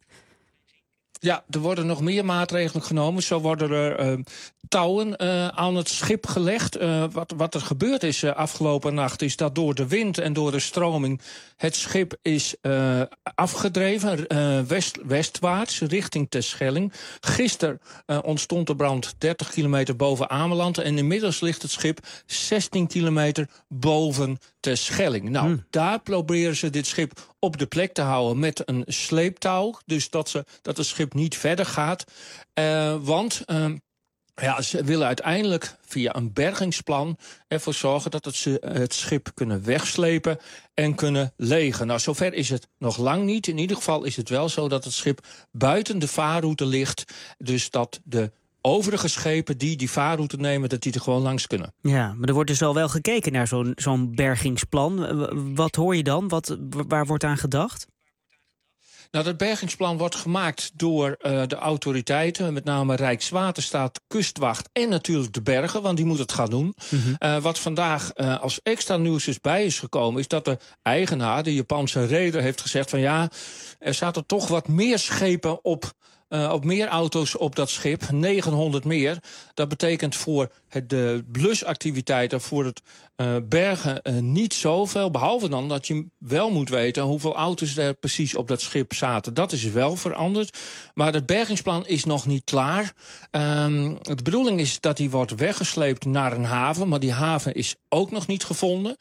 Ja, er worden nog meer maatregelen genomen. Zo worden er touwen aan het schip gelegd. Wat er gebeurd is afgelopen nacht is dat door de wind en door de stroming het schip is afgedreven westwaarts richting Terschelling. Gisteren ontstond de brand 30 kilometer boven Ameland en inmiddels ligt het schip 16 kilometer boven Terschelling. Nou, daar proberen ze dit schip op de plek te houden met een sleeptouw. Dus dat het schip niet verder gaat. Want Ja, ze willen uiteindelijk via een bergingsplan ervoor zorgen dat ze het schip kunnen wegslepen en kunnen legen. Nou, zover is het nog lang niet. In ieder geval is het wel zo dat het schip buiten de vaarroute ligt. Dus dat de overige schepen die vaarroute nemen, dat die er gewoon langs kunnen. Ja, maar er wordt dus al wel gekeken naar zo'n bergingsplan. Wat hoor je dan? Waar wordt aan gedacht? Nou, dat bergingsplan wordt gemaakt door de autoriteiten, met name Rijkswaterstaat, Kustwacht en natuurlijk de bergen, want die moet het gaan doen. Mm-hmm. Wat vandaag als extra nieuws is gekomen, is dat de eigenaar, de Japanse reder, heeft gezegd van ja, er zaten toch wat meer schepen op meer auto's op dat schip, 900 meer. Dat betekent voor de blusactiviteiten, voor het bergen niet zoveel. Behalve dan dat je wel moet weten hoeveel auto's er precies op dat schip zaten. Dat is wel veranderd. Maar het bergingsplan is nog niet klaar. De bedoeling is dat die wordt weggesleept naar een haven. Maar die haven is ook nog niet gevonden.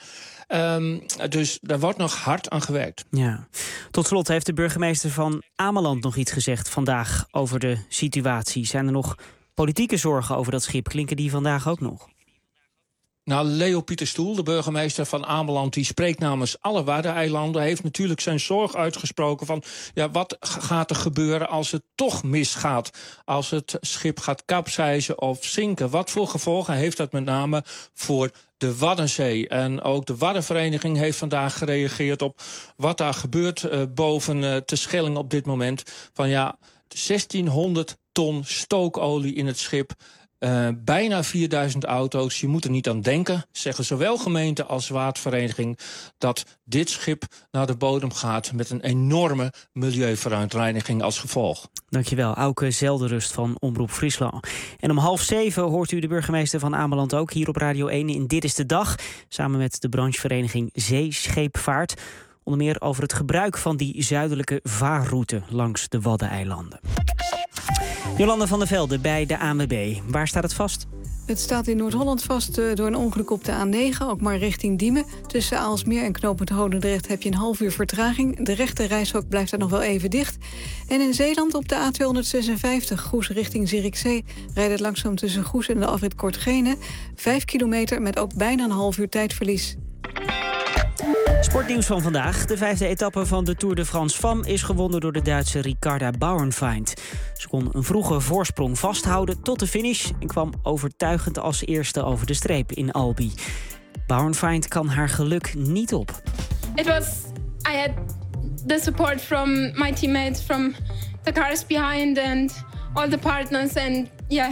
Dus daar wordt nog hard aan gewerkt. Ja. Tot slot heeft de burgemeester van Ameland nog iets gezegd vandaag over de situatie. Zijn er nog politieke zorgen over dat schip? Klinken die vandaag ook nog? Nou, Leo Pieterstoel, de burgemeester van Ameland, die spreekt namens alle Waddeneilanden, heeft natuurlijk zijn zorg uitgesproken van ja, wat gaat er gebeuren als het toch misgaat? Als het schip gaat kapseizen of zinken? Wat voor gevolgen heeft dat met name voor de Waddenzee? En ook de Waddenvereniging heeft vandaag gereageerd op wat daar gebeurt boven Terschelling op dit moment. Van ja, 1600 ton stookolie in het schip. Bijna 4000 auto's. Je moet er niet aan denken, zeggen zowel gemeente als watervereniging, dat dit schip naar de bodem gaat met een enorme milieuverontreiniging als gevolg. Dankjewel, Auke Zelderust van Omroep Friesland. En om 6:30 hoort u de burgemeester van Ameland ook hier op Radio 1 in Dit is de Dag, samen met de branchevereniging Zeescheepvaart. Onder meer over het gebruik van die zuidelijke vaarroute langs de Waddeneilanden. Jolanda van der Velde bij de ANWB. Waar staat het vast? Het staat in Noord-Holland vast door een ongeluk op de A9, ook maar richting Diemen. Tussen Aalsmeer en knooppunt Hodendrecht heb je een half uur vertraging. De rechte reishok blijft daar nog wel even dicht. En in Zeeland op de A256, Goes richting Zierikzee, rijdt het langzaam tussen Goes en de afrit Kortgene. 5 kilometer met ook bijna een half uur tijdverlies. Sportnieuws van vandaag. De 5e etappe van de Tour de France Femmes is gewonnen door de Duitse Ricarda Bauernfeind. Ze kon een vroege voorsprong vasthouden tot de finish en kwam overtuigend als eerste over de streep in Albi. Bauernfeind kan haar geluk niet op. I had the support from my teammates, from the cars behind and all the partners and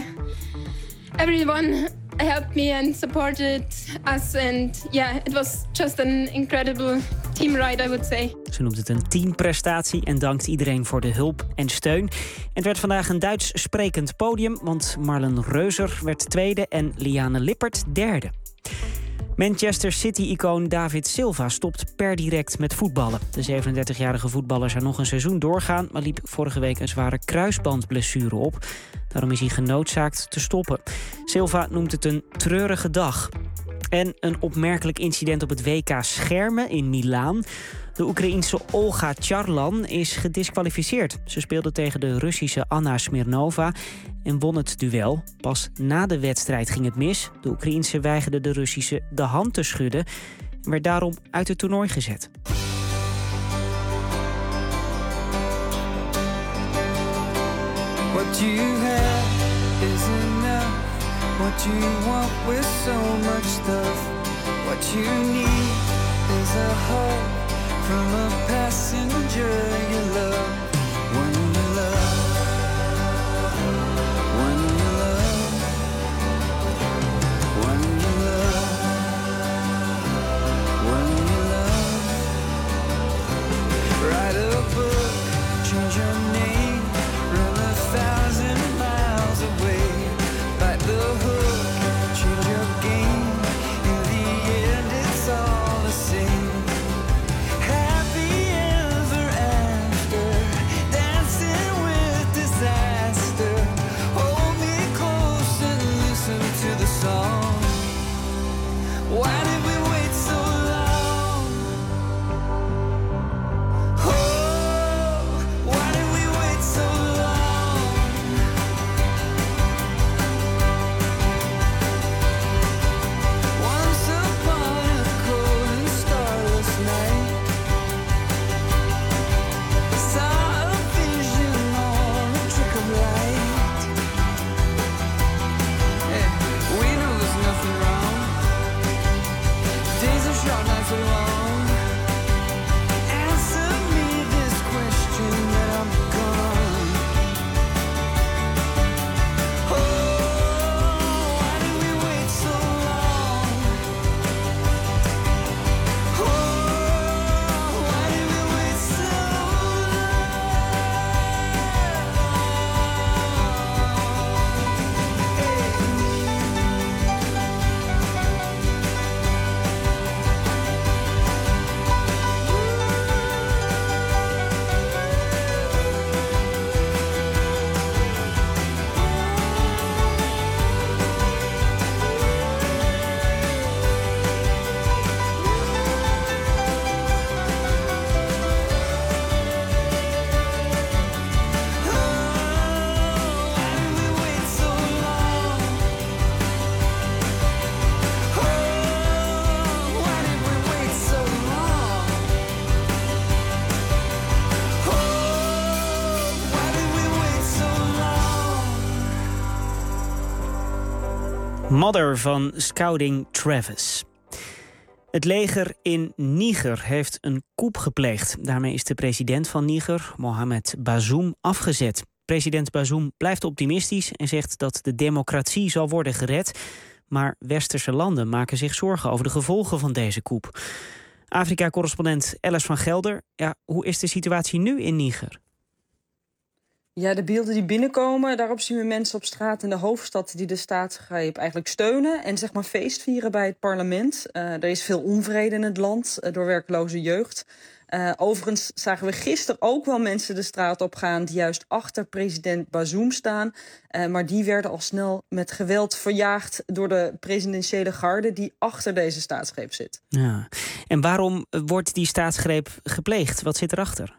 everyone helped me and supported us and it was just an incredible team ride, I would say. Ze noemt het een teamprestatie en dankt iedereen voor de hulp en steun. Het werd vandaag een Duits sprekend podium, want Marlen Reuser werd tweede en Liane Lippert derde. Manchester City-icoon David Silva stopt per direct met voetballen. De 37-jarige voetballer zou nog een seizoen doorgaan, maar liep vorige week een zware kruisbandblessure op. Daarom is hij genoodzaakt te stoppen. Silva noemt het een treurige dag. En een opmerkelijk incident op het WK Schermen in Milaan. De Oekraïense Olga Charlan is gediskwalificeerd. Ze speelde tegen de Russische Anna Smirnova en won het duel. Pas na de wedstrijd ging het mis. De Oekraïense weigerde de Russische de hand te schudden en werd daarom uit het toernooi gezet. What you have is enough. What you want with so much stuff. What you need is a hug from a passenger you love. One you love. One you love. One you love. One you love. Write a book, change your name, run 1,000 miles away. Bite the hook, change your game. In the end, it's all the same. Happy ever after, dance Mother van Scouting Travis. Het leger in Niger heeft een coup gepleegd. Daarmee is de president van Niger, Mohamed Bazoum, afgezet. President Bazoum blijft optimistisch en zegt dat de democratie zal worden gered. Maar westerse landen maken zich zorgen over de gevolgen van deze coup. Afrika-correspondent Alice van Gelder. Ja, hoe is de situatie nu in Niger? Ja, de beelden die binnenkomen, daarop zien we mensen op straat in de hoofdstad die de staatsgreep eigenlijk steunen en zeg maar feestvieren bij het parlement. Er is veel onvrede in het land door werkloze jeugd. Overigens zagen we gisteren ook wel mensen de straat op gaan die juist achter president Bazoum staan. Maar die werden al snel met geweld verjaagd door de presidentiële garde die achter deze staatsgreep zit. Ja. En waarom wordt die staatsgreep gepleegd? Wat zit erachter?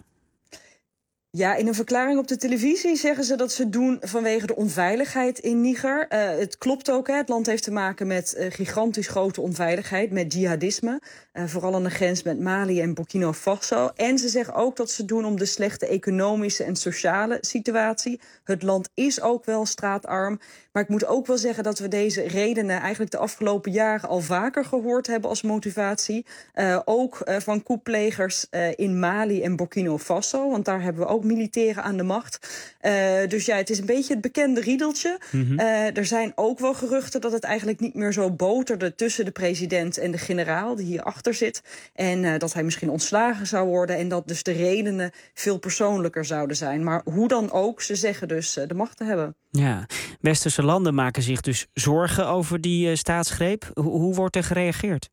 Ja, in een verklaring op de televisie zeggen ze dat ze doen vanwege de onveiligheid in Niger. Het klopt ook, hè. Het land heeft te maken met gigantisch grote onveiligheid, met jihadisme. Vooral aan de grens met Mali en Burkina Faso. En ze zeggen ook dat ze doen om de slechte economische en sociale situatie. Het land is ook wel straatarm. Maar ik moet ook wel zeggen dat we deze redenen eigenlijk de afgelopen jaren al vaker gehoord hebben als motivatie. Ook van coupplegers in Mali en Burkina Faso. Want daar hebben we ook militairen aan de macht. Dus ja, het is een beetje het bekende riedeltje. Mm-hmm. Er zijn ook wel geruchten dat het eigenlijk niet meer zo boterde tussen de president en de generaal die hierachter zit. En dat hij misschien ontslagen zou worden. En dat dus de redenen veel persoonlijker zouden zijn. Maar hoe dan ook, ze zeggen dus de macht te hebben. Ja, westerse landen maken zich dus zorgen over die staatsgreep. Hoe wordt er gereageerd?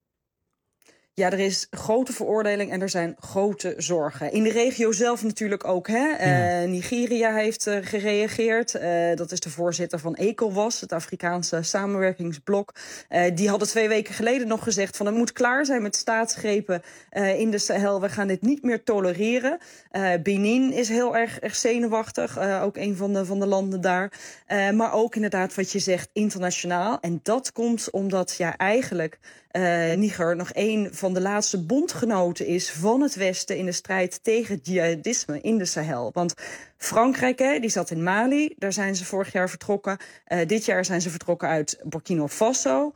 Ja, er is grote veroordeling en er zijn grote zorgen. In de regio zelf natuurlijk ook. Hè? Ja. Nigeria heeft gereageerd. Dat is de voorzitter van ECOWAS, het Afrikaanse samenwerkingsblok. Die hadden 2 weken geleden nog gezegd van het moet klaar zijn met staatsgrepen in de Sahel. We gaan dit niet meer tolereren. Benin is heel erg zenuwachtig, ook een van de landen daar. Maar ook inderdaad wat je zegt, internationaal. En dat komt omdat eigenlijk Niger nog een van de laatste bondgenoten is van het Westen in de strijd tegen het jihadisme in de Sahel. Want Frankrijk, die zat in Mali, daar zijn ze vorig jaar vertrokken. Dit jaar zijn ze vertrokken uit Burkina Faso.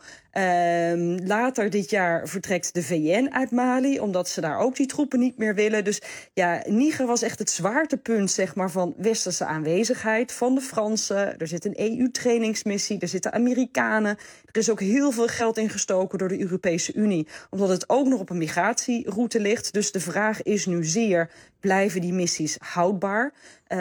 Later dit jaar vertrekt de VN uit Mali, omdat ze daar ook die troepen niet meer willen. Dus ja, Niger was echt het zwaartepunt zeg maar, van westerse aanwezigheid van de Fransen. Er zit een EU-trainingsmissie, er zitten Amerikanen. Er is ook heel veel geld ingestoken door de Europese Unie, omdat het ook nog op een migratieroute ligt. Dus de vraag is nu zeer, blijven die missies houdbaar?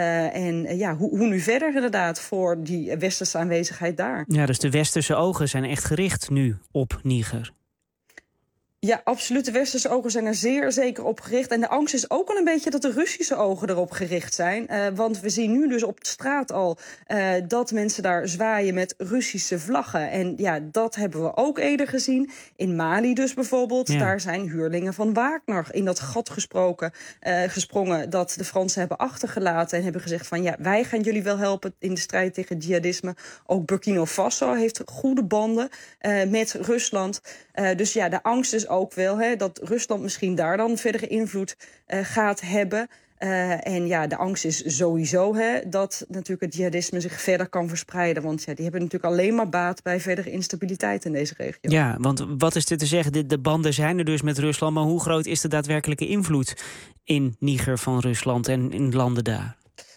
Hoe nu verder inderdaad voor die westerse aanwezigheid daar? Ja, dus de westerse ogen zijn echt gericht nu op Niger. Ja, absoluut. De westerse ogen zijn er zeer zeker op gericht. En de angst is ook al een beetje dat de Russische ogen erop gericht zijn. Want we zien nu dus op de straat al dat mensen daar zwaaien met Russische vlaggen. En ja, dat hebben we ook eerder gezien. In Mali dus bijvoorbeeld. Ja. Daar zijn huurlingen van Wagner in dat gat gesprongen dat de Fransen hebben achtergelaten. En hebben gezegd van ja, wij gaan jullie wel helpen in de strijd tegen jihadisme. Ook Burkina Faso heeft goede banden met Rusland. Dus ja, de angst is ook wel dat Rusland misschien daar dan verdere invloed gaat hebben. En ja, de angst is sowieso dat natuurlijk het jihadisme zich verder kan verspreiden. Want ja, die hebben natuurlijk alleen maar baat bij verdere instabiliteit in deze regio. Ja, want wat is er te zeggen? De banden zijn er dus met Rusland. Maar hoe groot is de daadwerkelijke invloed in Niger van Rusland en in landen daar?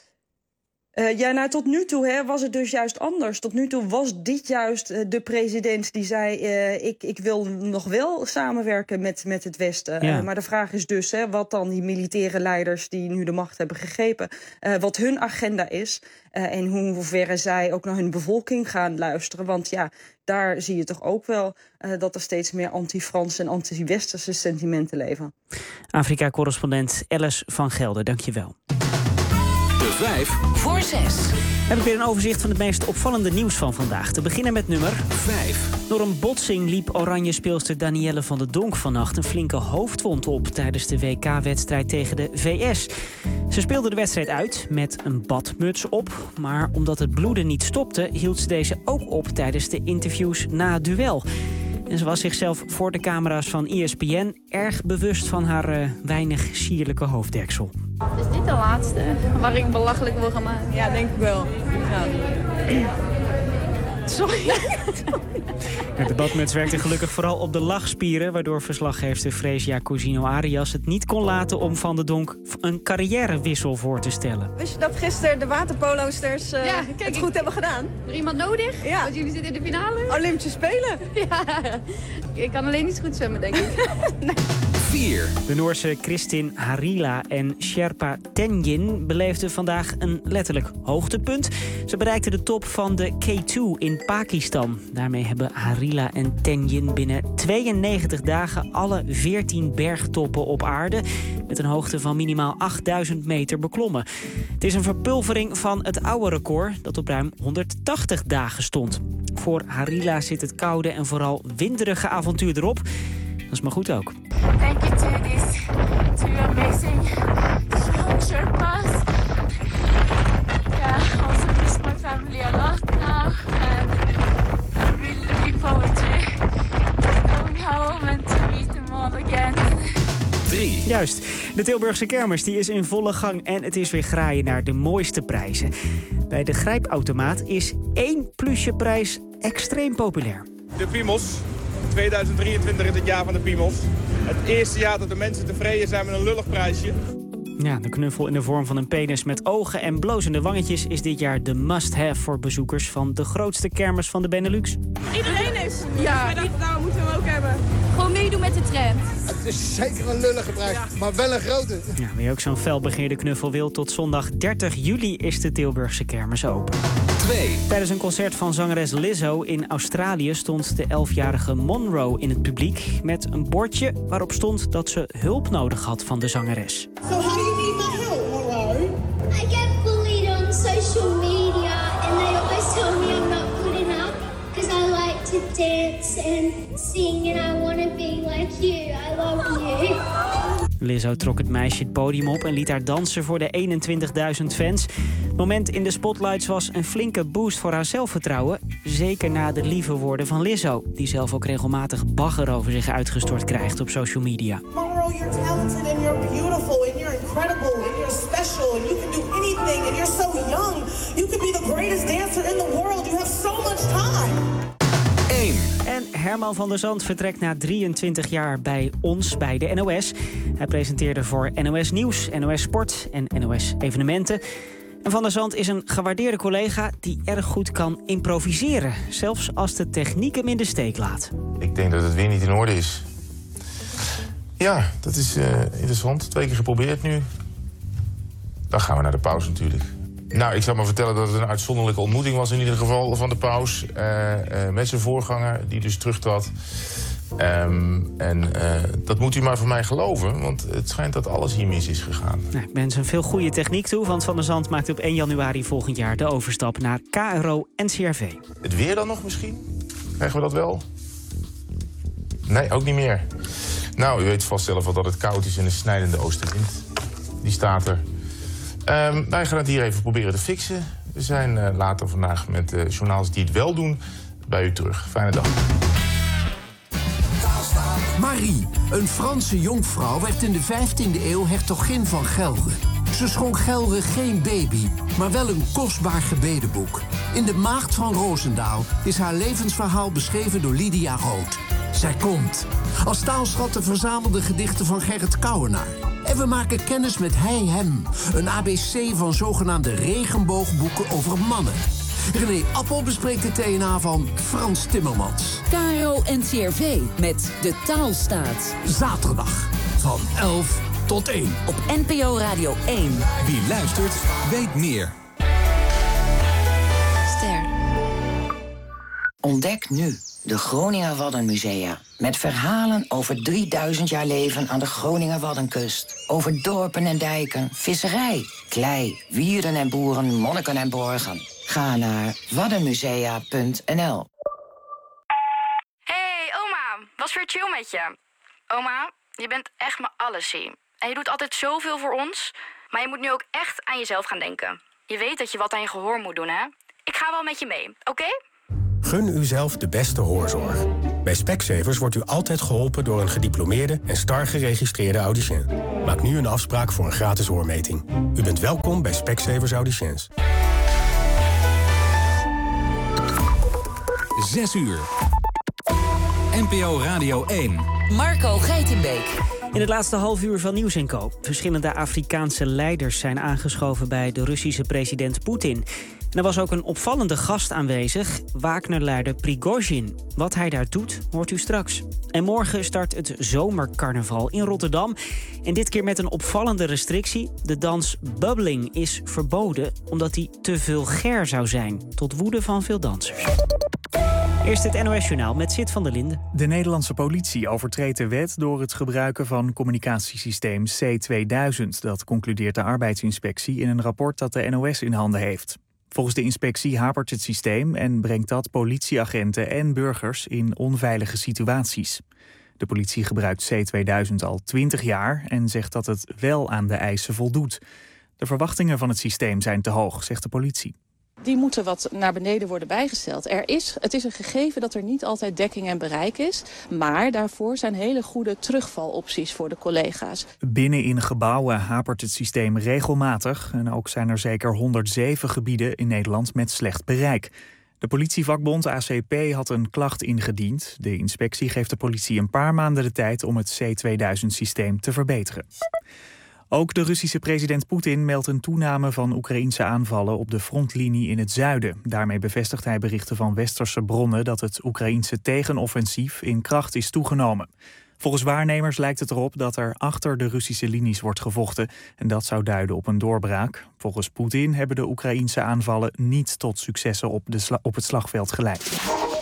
Tot nu toe was het dus juist anders. Tot nu toe was dit juist de president die zei ik wil nog wel samenwerken met het Westen. Ja. Maar de vraag is dus wat dan die militaire leiders die nu de macht hebben gegrepen, wat hun agenda is. En hoeverre zij ook naar hun bevolking gaan luisteren. Want ja, daar zie je toch ook wel dat er steeds meer anti-Franse en anti-Westerse sentimenten leven. Afrika-correspondent Alice van Gelder, dank je wel. 5 voor 6. Heb ik weer een overzicht van het meest opvallende nieuws van vandaag. Te beginnen met nummer 5. Door een botsing liep oranje speelster Danielle van der Donk vannacht een flinke hoofdwond op tijdens de WK-wedstrijd tegen de VS. Ze speelde de wedstrijd uit met een badmuts op, maar omdat het bloeden niet stopte, hield ze deze ook op tijdens de interviews na het duel. En ze was zichzelf voor de camera's van ESPN erg bewust van haar weinig sierlijke hoofddeksel. Is dit de laatste waar ik belachelijk wil gaan maken? Ja, denk ik wel. Ja. Sorry. De badmuts werkte gelukkig vooral op de lachspieren, waardoor verslaggever Fresia Cousinho-Arias het niet kon laten om Van der Donk een carrièrewissel voor te stellen. Wist je dat gisteren de waterpoloosters het goed hebben gedaan? Er iemand nodig? Ja. Want jullie zitten in de finale? Olympische Spelen? Ja. Ik kan alleen niet goed zwemmen, denk ik. Nee. 4. De Noorse Kristin Harila en Sherpa Tenjin beleefden vandaag een letterlijk hoogtepunt. Ze bereikten de top van de K2 in Pakistan. Daarmee hebben Harila en Tenjin binnen 92 dagen alle 14 bergtoppen op aarde met een hoogte van minimaal 8000 meter beklommen. Het is een verpulvering van het oude record dat op ruim 180 dagen stond. Voor Harila zit het koude en vooral winderige avontuur erop. Dat is maar goed ook. Thank you to these two amazing Sherpas. Yeah, also miss my family a lot now. And I'm really looking forward to going home and to meet them all again. 3. Juist, de Tilburgse kermis die is in volle gang en het is weer graaien naar de mooiste prijzen. Bij de grijpautomaat is 1 plusjeprijs extreem populair. De Piemels. 2023 is het jaar van de Piemels. Het eerste jaar dat de mensen tevreden zijn met een lullig prijsje. Ja, de knuffel in de vorm van een penis met ogen en blozende wangetjes is dit jaar de must-have voor bezoekers van de grootste kermis van de Benelux. Iedereen is. Ja, nou moeten we hem ook hebben. Gewoon meedoen met de trend. Het is zeker een lullige prijs, maar wel een grote. Ja, wie ook zo'n felbegeerde knuffel wil, tot zondag 30 juli is de Tilburgse kermis open. 2. Tijdens een concert van zangeres Lizzo in Australië stond de 11-jarige Monroe in het publiek met een bordje waarop stond dat ze hulp nodig had van de zangeres. So how do you need my help, Monroe? I get bullied on social media and they always tell me I'm not good enough because I like to dance and sing and I want to be like you. I love you. Lizzo trok het meisje het podium op en liet haar dansen voor de 21.000 fans. Het moment in de spotlights was een flinke boost voor haar zelfvertrouwen. Zeker na de lieve woorden van Lizzo, die zelf ook regelmatig bagger over zich uitgestort krijgt op social media. Monroe, you're talented and you're beautiful and you're incredible and you're special and you can do anything and you're so young. You could be the greatest dancer in the world. You have so much time. 1. En Herman van der Zand vertrekt na 23 jaar bij ons, bij de NOS. Hij presenteerde voor NOS Nieuws, NOS Sport en NOS Evenementen. En Van der Zand is een gewaardeerde collega die erg goed kan improviseren. Zelfs als de techniek hem in de steek laat. Ik denk dat het weer niet in orde is. Ja, dat is interessant. 2 keer geprobeerd nu. Dan gaan we naar de pauze natuurlijk. Nou, ik zal maar vertellen dat het een uitzonderlijke ontmoeting was in ieder geval van de paus. Met zijn voorganger, die dus terugtrad. Dat moet u maar van mij geloven, want het schijnt dat alles hier mis is gegaan. Nou, ik wens hem veel goede techniek toe, want Van der Zand maakt op 1 januari volgend jaar de overstap naar KRO-NCRV. Het weer dan nog misschien? Krijgen we dat wel? Nee, ook niet meer. Nou, u weet vast zelf wel dat het koud is en een snijdende oostenwind. Die staat er. Wij gaan het hier even proberen te fixen. We zijn later vandaag met journaals die het wel doen bij u terug. Fijne dag. Marie, een Franse jonkvrouw, werd in de 15e eeuw hertogin van Gelre. Ze schonk Gelre geen baby, maar wel een kostbaar gebedenboek. In De Maagd van Roosendaal is haar levensverhaal beschreven door Lydia Rood. Zij komt. Als taalschat de verzamelde gedichten van Gerrit Kouwenaar. En we maken kennis met Hij Hem, een ABC van zogenaamde regenboogboeken over mannen. René Appel bespreekt de TNA van Frans Timmermans. KRO-NCRV met De Taalstaat. Zaterdag van 11 tot 1. Op NPO Radio 1. Wie luistert, weet meer. Ster. Ontdek nu de Groninger Waddenmusea. Met verhalen over 3000 jaar leven aan de Groninger Waddenkust. Over dorpen en dijken, visserij, klei, wierden en boeren, monniken en borgen. Ga naar waddenmusea.nl. Hey oma, was weer chill met je. Oma, je bent echt mijn allesie. En je doet altijd zoveel voor ons. Maar je moet nu ook echt aan jezelf gaan denken. Je weet dat je wat aan je gehoor moet doen, hè? Ik ga wel met je mee, oké? Gun uzelf de beste hoorzorg. Bij Specsavers wordt u altijd geholpen door een gediplomeerde en STAR geregistreerde audiciën. Maak nu een afspraak voor een gratis hoormeting. U bent welkom bij Specsavers Audiciëns. 6 uur. NPO Radio 1. Marco Geitenbeek. In het laatste half uur van Nieuws & Co. Verschillende Afrikaanse leiders zijn aangeschoven bij de Russische president Poetin. En er was ook een opvallende gast aanwezig, Wagner-leider Prigozhin. Wat hij daar doet, hoort u straks. En morgen start het zomercarnaval in Rotterdam. En dit keer met een opvallende restrictie. De dans bubbling is verboden omdat die te vulgair zou zijn. Tot woede van veel dansers. Eerst het NOS-journaal met Sid van der Linden. De Nederlandse politie overtreedt de wet door het gebruiken van communicatiesysteem C2000. Dat concludeert de arbeidsinspectie in een rapport dat de NOS in handen heeft. Volgens de inspectie hapert het systeem en brengt dat politieagenten en burgers in onveilige situaties. De politie gebruikt C2000 al 20 jaar en zegt dat het wel aan de eisen voldoet. De verwachtingen van het systeem zijn te hoog, zegt de politie. Die moeten wat naar beneden worden bijgesteld. Het is een gegeven dat er niet altijd dekking en bereik is. Maar daarvoor zijn hele goede terugvalopties voor de collega's. Binnen in gebouwen hapert het systeem regelmatig. En ook zijn er zeker 107 gebieden in Nederland met slecht bereik. De politievakbond ACP had een klacht ingediend. De inspectie geeft de politie een paar maanden de tijd om het C2000-systeem te verbeteren. Ook de Russische president Poetin meldt een toename van Oekraïense aanvallen op de frontlinie in het zuiden. Daarmee bevestigt hij berichten van westerse bronnen dat het Oekraïense tegenoffensief in kracht is toegenomen. Volgens waarnemers lijkt het erop dat er achter de Russische linies wordt gevochten en dat zou duiden op een doorbraak. Volgens Poetin hebben de Oekraïense aanvallen niet tot successen op het slagveld geleid.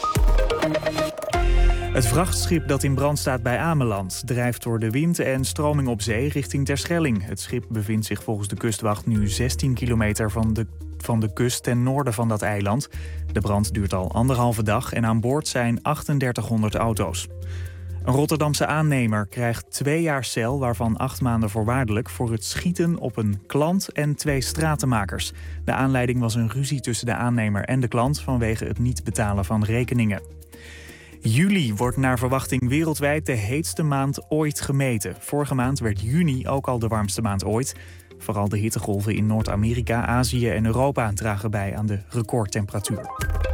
Het vrachtschip dat in brand staat bij Ameland drijft door de wind en stroming op zee richting Terschelling. Het schip bevindt zich volgens de kustwacht nu 16 kilometer van de kust ten noorden van dat eiland. De brand duurt al 1,5 dag en aan boord zijn 3800 auto's. Een Rotterdamse aannemer krijgt 2 jaar cel, waarvan 8 maanden voorwaardelijk, voor het schieten op een klant en 2 stratenmakers. De aanleiding was een ruzie tussen de aannemer en de klant vanwege het niet betalen van rekeningen. Juli wordt naar verwachting wereldwijd de heetste maand ooit gemeten. Vorige maand werd juni ook al de warmste maand ooit. Vooral de hittegolven in Noord-Amerika, Azië en Europa dragen bij aan de recordtemperatuur.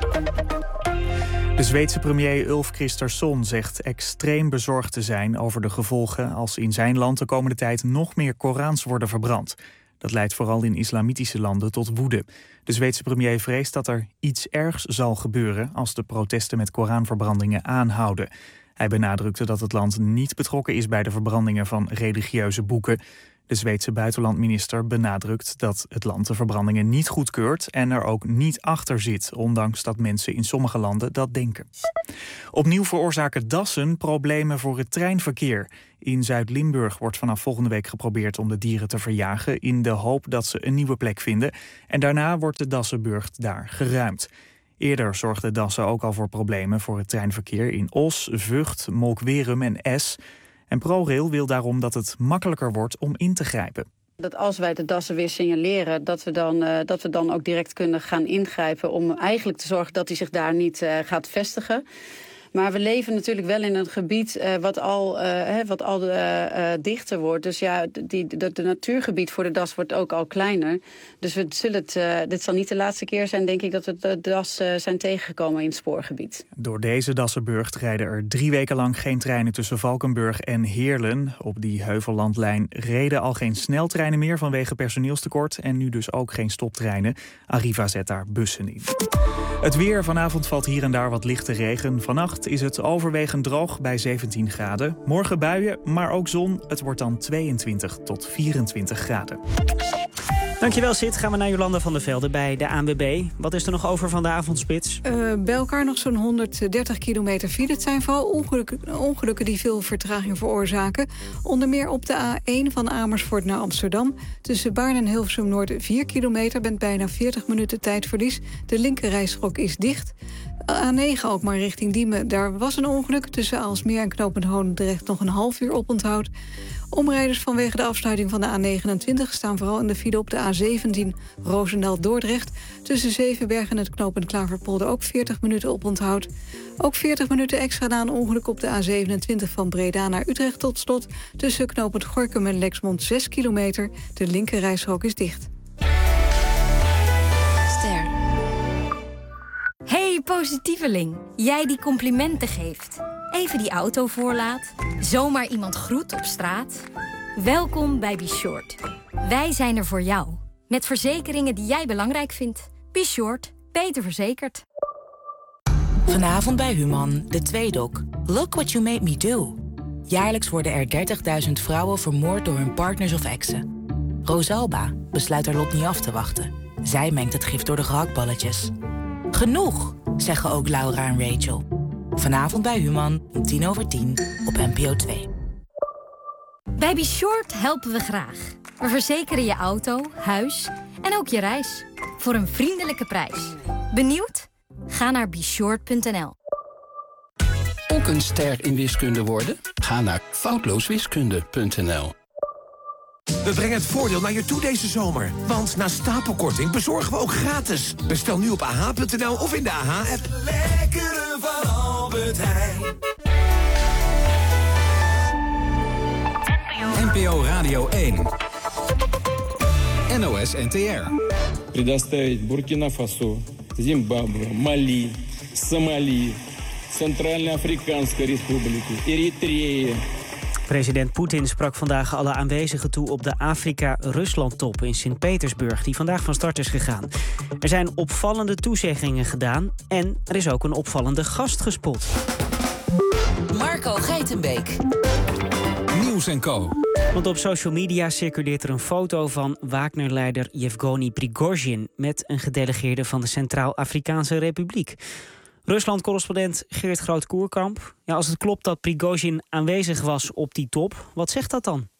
De Zweedse premier Ulf Kristersson zegt extreem bezorgd te zijn over de gevolgen als in zijn land de komende tijd nog meer Korans worden verbrand. Dat leidt vooral in islamitische landen tot woede. De Zweedse premier vreest dat er iets ergs zal gebeuren als de protesten met Koranverbrandingen aanhouden. Hij benadrukte dat het land niet betrokken is bij de verbrandingen van religieuze boeken. De Zweedse buitenlandminister benadrukt dat het land de verbrandingen niet goedkeurt en er ook niet achter zit, ondanks dat mensen in sommige landen dat denken. Opnieuw veroorzaken dassen problemen voor het treinverkeer. In Zuid-Limburg wordt vanaf volgende week geprobeerd om de dieren te verjagen in de hoop dat ze een nieuwe plek vinden. En daarna wordt de dassenburcht daar geruimd. Eerder zorgden dassen ook al voor problemen voor het treinverkeer in Os, Vught, Molkwerum en Es. En ProRail wil daarom dat het makkelijker wordt om in te grijpen. Dat als wij de dassen weer signaleren, dat we dan ook direct kunnen gaan ingrijpen om eigenlijk te zorgen dat hij zich daar niet gaat vestigen. Maar we leven natuurlijk wel in een gebied wat al dichter wordt. Dus ja, de natuurgebied voor de das wordt ook al kleiner. Dus dit zal niet de laatste keer zijn, denk ik, dat we de das zijn tegengekomen in het spoorgebied. Door deze dassenburcht rijden er 3 weken lang geen treinen tussen Valkenburg en Heerlen. Op die heuvellandlijn reden al geen sneltreinen meer vanwege personeelstekort. En nu dus ook geen stoptreinen. Arriva zet daar bussen in. Het weer. Vanavond valt hier en daar wat lichte regen. Vannacht is het overwegend droog bij 17 graden. Morgen buien, maar ook zon. Het wordt dan 22 tot 24 graden. Dankjewel, Sid. Gaan we naar Jolanda van der Velde bij de ANWB. Wat is er nog over van de avondspits? Bij elkaar nog zo'n 130 kilometer file. Het zijn vooral ongelukken die veel vertraging veroorzaken. Onder meer op de A1 van Amersfoort naar Amsterdam. Tussen Baarn en Hilversum Noord 4 kilometer... bent bijna 40 minuten tijdverlies. De linkerrijstrook is dicht. A9 ook maar richting Diemen. Daar was een ongeluk tussen Aalsmeer en Knopend Holendrecht nog een half uur oponthoud. Omrijders vanwege de afsluiting van de A29 staan vooral in de file op de A17 Roosendaal-Dordrecht. Tussen Zevenberg en het knooppunt Klaverpolder ook 40 minuten oponthoud. Ook 40 minuten extra na een ongeluk op de A27 van Breda naar Utrecht tot slot. Tussen knooppunt Gorinchem en Lexmond 6 kilometer. De linkerrijstrook is dicht. Hey positieveling. Jij die complimenten geeft. Even die auto voorlaat. Zomaar iemand groet op straat. Welkom bij Be Short. Wij zijn er voor jou. Met verzekeringen die jij belangrijk vindt. Be Short. Beter verzekerd. Vanavond bij Human, de Tweedok. Look what you made me do. Jaarlijks worden er 30.000 vrouwen vermoord door hun partners of exen. Rosalba besluit haar lot niet af te wachten. Zij mengt het gif door de gehaktballetjes. Genoeg, zeggen ook Laura en Rachel. Vanavond bij Human om 10:10 op NPO 2. Bij Be Short helpen we graag. We verzekeren je auto, huis en ook je reis. Voor een vriendelijke prijs. Benieuwd? Ga naar beshort.nl. Ook een ster in wiskunde worden? Ga naar foutlooswiskunde.nl. We brengen het voordeel naar je toe deze zomer. Want na stapelkorting bezorgen we ook gratis. Bestel nu op ah.nl of in de AH-app. Lekkere van Albert Heijn. NPO Radio 1. NOS NTR. Предоставить Буркина Фасо, Зимбабве, Мали, Сомали, Центральноafricaanse Republiek, Eritrea. President Poetin sprak vandaag alle aanwezigen toe op de Afrika-Rusland-top in Sint-Petersburg, die vandaag van start is gegaan. Er zijn opvallende toezeggingen gedaan en er is ook een opvallende gast gespot. Marco Geitenbeek. Nieuws & Co. Want op social media circuleert er een foto van Wagner-leider Yevgeny Prigozhin met een gedelegeerde van de Centraal-Afrikaanse Republiek. Rusland-correspondent Geert Groot-Koerkamp. Ja, als het klopt dat Prigozhin aanwezig was op die top, wat zegt dat dan?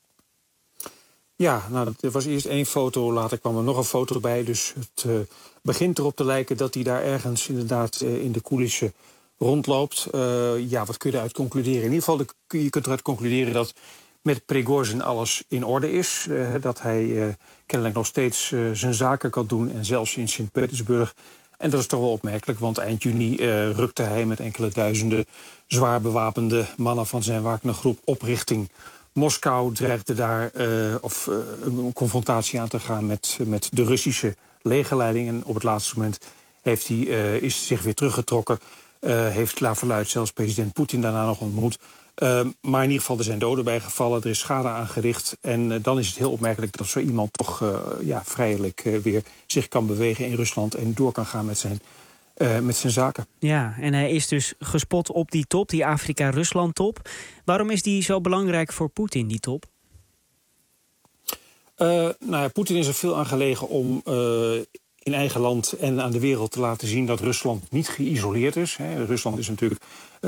Ja, nou, er was eerst 1 foto, later kwam er nog een foto bij. Dus het begint erop te lijken dat hij daar ergens inderdaad in de coulissen rondloopt. Ja, wat kun je eruit concluderen? In ieder geval, je kunt eruit concluderen dat met Prigozhin alles in orde is. Dat hij kennelijk nog steeds zijn zaken kan doen en zelfs in Sint-Petersburg. En dat is toch wel opmerkelijk, want eind juni rukte hij met enkele duizenden zwaar bewapende mannen van zijn Wagner-groep op richting Moskou. Dreigde daar een confrontatie aan te gaan met de Russische legerleiding. En op het laatste moment is zich weer teruggetrokken. Heeft naar verluidt zelfs president Poetin daarna nog ontmoet. Maar in ieder geval, er zijn doden bij gevallen, er is schade aangericht. En dan is het heel opmerkelijk dat zo iemand toch vrijelijk weer zich kan bewegen in Rusland en door kan gaan met zijn zaken. Ja, en hij is dus gespot op die top, die Afrika-Rusland-top. Waarom is die zo belangrijk voor Poetin, die top? Poetin is er veel aan gelegen om in eigen land en aan de wereld te laten zien dat Rusland niet geïsoleerd is. Rusland is natuurlijk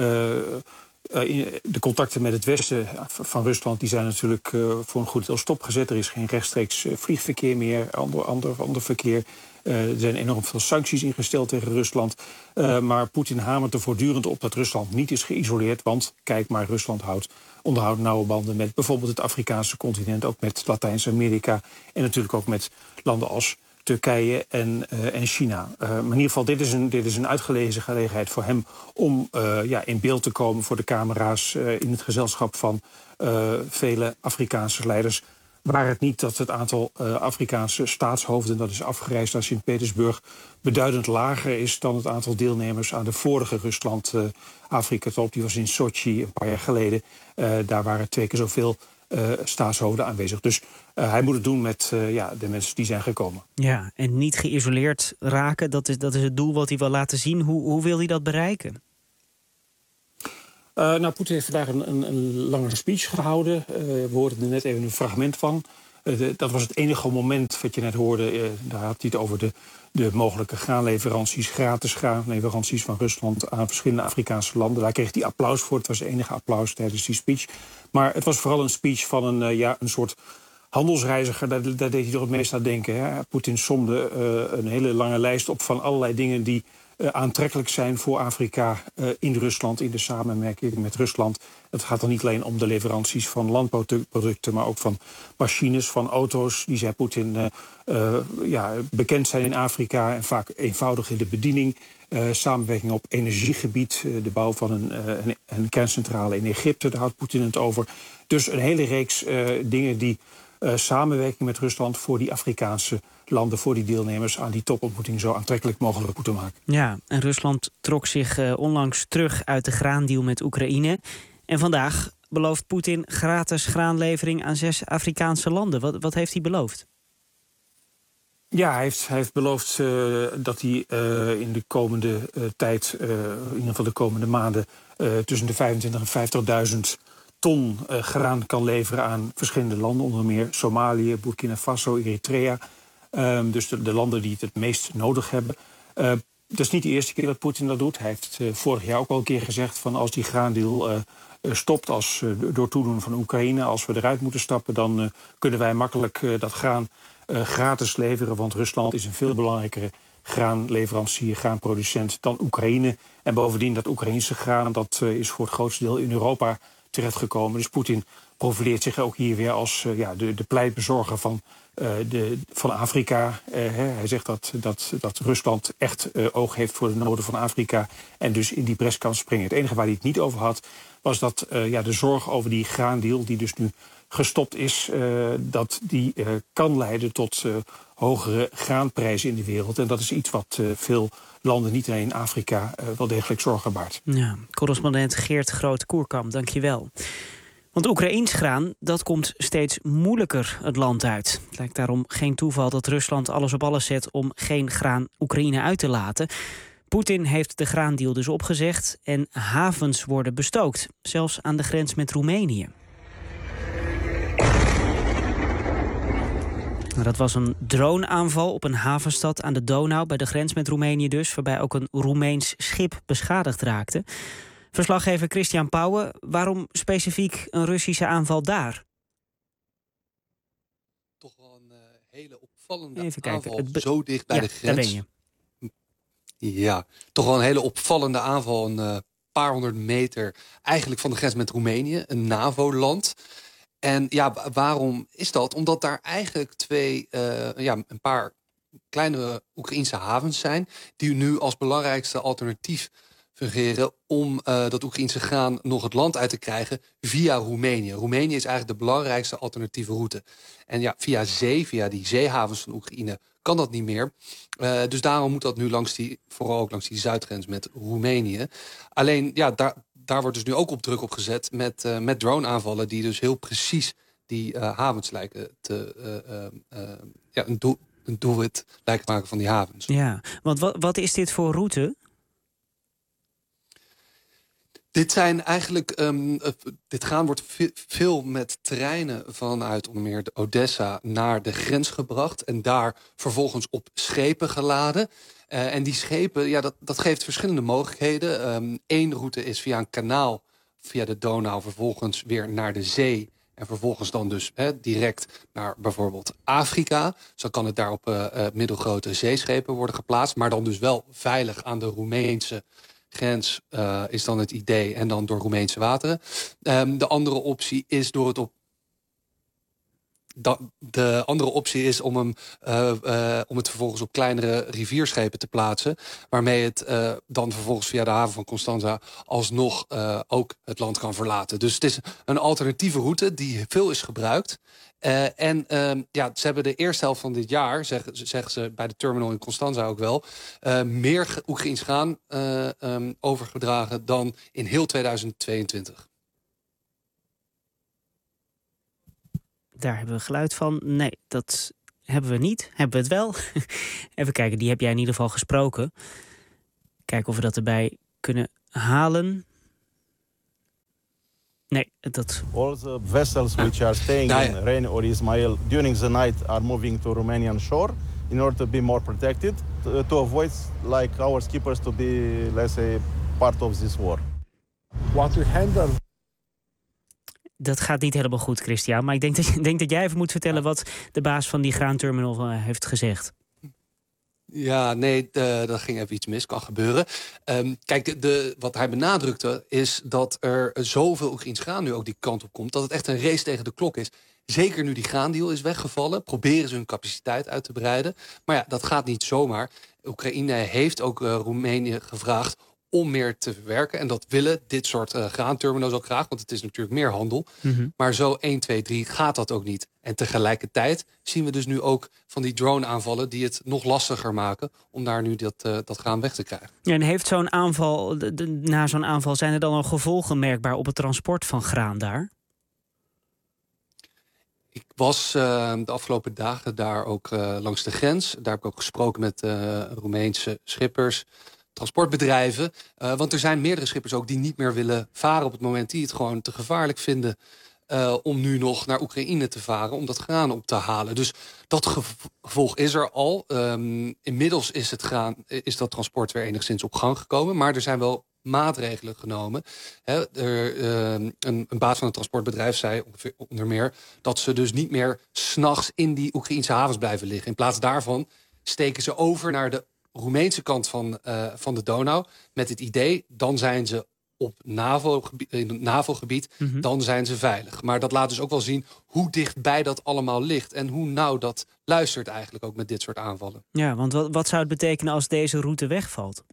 de contacten met het westen van Rusland die zijn natuurlijk voor een goed deel stopgezet. Er is geen rechtstreeks vliegverkeer meer, ander verkeer. Er zijn enorm veel sancties ingesteld tegen Rusland. Maar Poetin hamert er voortdurend op dat Rusland niet is geïsoleerd. Want kijk maar, Rusland onderhoudt nauwe banden met bijvoorbeeld het Afrikaanse continent, ook met Latijns-Amerika en natuurlijk ook met landen als Turkije en China. Maar in ieder geval, dit is een uitgelezen gelegenheid voor hem om in beeld te komen voor de camera's in het gezelschap van vele Afrikaanse leiders. Waar het niet dat het aantal Afrikaanse staatshoofden dat is afgereisd naar Sint-Petersburg beduidend lager is dan het aantal deelnemers aan de vorige Rusland-Afrika-top. Die was in Sochi een paar jaar geleden. Daar waren 2 keer zoveel staatshoofden aanwezig. Dus hij moet het doen met de mensen die zijn gekomen. Ja, en niet geïsoleerd raken, dat is het doel wat hij wil laten zien. Hoe wil hij dat bereiken? Poetin heeft vandaag een lange speech gehouden. We hoorden er net even een fragment van. Dat was het enige moment wat je net hoorde. Daar had hij het over de mogelijke graanleveranties, gratis graanleveranties van Rusland aan verschillende Afrikaanse landen. Daar kreeg hij applaus voor. Het was het enige applaus tijdens die speech. Maar het was vooral een speech van een soort handelsreiziger. Daar deed hij toch het meest aan denken. Poetin somde een hele lange lijst op van allerlei dingen die aantrekkelijk zijn voor Afrika in Rusland, in de samenwerking met Rusland. Het gaat dan niet alleen om de leveranties van landbouwproducten, maar ook van machines, van auto's. Die, zei Poetin, bekend zijn in Afrika en vaak eenvoudig in de bediening. Samenwerking op energiegebied, de bouw van een kerncentrale in Egypte, daar houdt Poetin het over. Dus een hele reeks dingen die samenwerking met Rusland voor die Afrikaanse landen, voor die deelnemers aan die topontmoeting zo aantrekkelijk mogelijk moeten maken. Ja, en Rusland trok zich onlangs terug uit de graandeal met Oekraïne. En vandaag belooft Poetin gratis graanlevering aan 6 Afrikaanse landen. Wat heeft hij beloofd? Ja, hij heeft beloofd dat hij in de komende tijd, in ieder geval de komende maanden, tussen de 25.000 en 50.000 ton graan kan leveren aan verschillende landen. Onder meer Somalië, Burkina Faso, Eritrea. Dus de landen die het meest nodig hebben. Dat is niet de eerste keer dat Poetin dat doet. Hij heeft vorig jaar ook al een keer gezegd van als die graandeal stopt, door toedoen van Oekraïne, als we eruit moeten stappen, dan kunnen wij makkelijk dat graan gratis leveren. Want Rusland is een veel belangrijkere graanleverancier, graanproducent dan Oekraïne. En bovendien dat Oekraïnse graan, dat is voor het grootste deel in Europa terechtgekomen. Dus Poetin profileert zich ook hier weer als de pleitbezorger van Afrika. Hij zegt dat Rusland echt oog heeft voor de noden van Afrika en dus in die bres kan springen. Het enige waar hij het niet over had, was dat de zorg over die graandeal, die dus nu gestopt is, dat die kan leiden tot hogere graanprijzen in de wereld. En dat is iets wat veel landen, niet alleen in Afrika, wel degelijk zorgen baart. Ja, correspondent Geert Groot-Koerkamp, dank je wel. Want Oekraïens graan, dat komt steeds moeilijker het land uit. Het lijkt daarom geen toeval dat Rusland alles op alles zet om geen graan Oekraïne uit te laten. Poetin heeft de graandeal dus opgezegd en havens worden bestookt. Zelfs aan de grens met Roemenië. Dat was een droneaanval op een havenstad aan de Donau bij de grens met Roemenië dus, waarbij ook een Roemeens schip beschadigd raakte. Verslaggever Christian Pauwen, waarom specifiek een Russische aanval daar? Toch wel een hele opvallende aanval, zo dicht bij de grens. Daar ben je. Ja, toch wel een hele opvallende aanval, een paar honderd meter eigenlijk van de grens met Roemenië, een NAVO-land. En ja, waarom is dat? Omdat daar eigenlijk een paar kleinere Oekraïnse havens zijn die nu als belangrijkste alternatief fungeren om dat Oekraïnse graan nog het land uit te krijgen via Roemenië. Roemenië is eigenlijk de belangrijkste alternatieve route. En ja, via die zeehavens van Oekraïne kan dat niet meer. Dus daarom moet dat nu vooral ook langs die zuidgrens met Roemenië. Alleen, ja, daar wordt dus nu ook op druk op gezet met drone-aanvallen die dus heel precies die havens lijken een doelwit lijken te maken van die havens. Ja, want wat is dit voor route? Dit zijn eigenlijk, dit gaan wordt veel met treinen vanuit onder meer Odessa naar de grens gebracht en daar vervolgens op schepen geladen. En die schepen, ja, dat geeft verschillende mogelijkheden. Eén route is via een kanaal, via de Donau, vervolgens weer naar de zee. En vervolgens dan dus direct naar bijvoorbeeld Afrika. Zo kan het daar op middelgrote zeeschepen worden geplaatst. Maar dan dus wel veilig aan de Roemeense grens is dan het idee. En dan door Roemeense wateren. De andere optie is door het de andere optie is om het vervolgens op kleinere rivierschepen te plaatsen. Waarmee het dan vervolgens via de haven van Constanța alsnog ook het land kan verlaten. Dus het is een alternatieve route die veel is gebruikt. Ze hebben de eerste helft van dit jaar, zeggen ze bij de terminal in Constanța ook wel, meer Oekraïens graan overgedragen dan in heel 2022. Daar hebben we geluid van. Nee, dat hebben we niet. Hebben we het wel? Even kijken, die heb jij in ieder geval gesproken. Kijken of we dat erbij kunnen halen. Nee, dat... All the vessels which are staying in Reni or Ismail during the night are moving to Romanian shore in order to be more protected, to avoid like our skippers to be, let's say, part of this war. What we handle. Dat gaat niet helemaal goed, Christian. Maar ik denk dat jij even moet vertellen wat de baas van die graanterminal heeft gezegd. Ja, nee, dat ging even iets mis. Kan gebeuren. Kijk, wat hij benadrukte is dat er zoveel Oekraïens graan nu ook die kant op komt, dat het echt een race tegen de klok is. Zeker nu die graandeal is weggevallen, proberen ze hun capaciteit uit te breiden. Maar ja, dat gaat niet zomaar. Oekraïne heeft ook Roemenië gevraagd om meer te verwerken. En dat willen dit soort graanterminals ook graag, want het is natuurlijk meer handel. Mm-hmm. Maar zo 1, 2, 3 gaat dat ook niet. En tegelijkertijd zien we dus nu ook van die drone-aanvallen die het nog lastiger maken om daar nu dat graan weg te krijgen. Ja, en heeft zo'n aanval, na zo'n aanval, zijn er dan al gevolgen merkbaar op het transport van graan daar? Ik was de afgelopen dagen daar ook langs de grens. Daar heb ik ook gesproken met Roemeense schippers, transportbedrijven. Want er zijn meerdere schippers ook die niet meer willen varen op het moment, die het gewoon te gevaarlijk vinden om nu nog naar Oekraïne te varen om dat graan op te halen. Dus dat gevolg is er al. Inmiddels is dat transport weer enigszins op gang gekomen. Maar er zijn wel maatregelen genomen. Een baas van het transportbedrijf zei onder meer dat ze dus niet meer 's nachts in die Oekraïnse havens blijven liggen. In plaats daarvan steken ze over naar de Roemeense kant van de Donau met het idee, dan zijn ze op in het NAVO-gebied, dan zijn ze veilig. Maar dat laat dus ook wel zien hoe dichtbij dat allemaal ligt en hoe nauw dat luistert eigenlijk ook met dit soort aanvallen. Ja, want wat zou het betekenen als deze route wegvalt?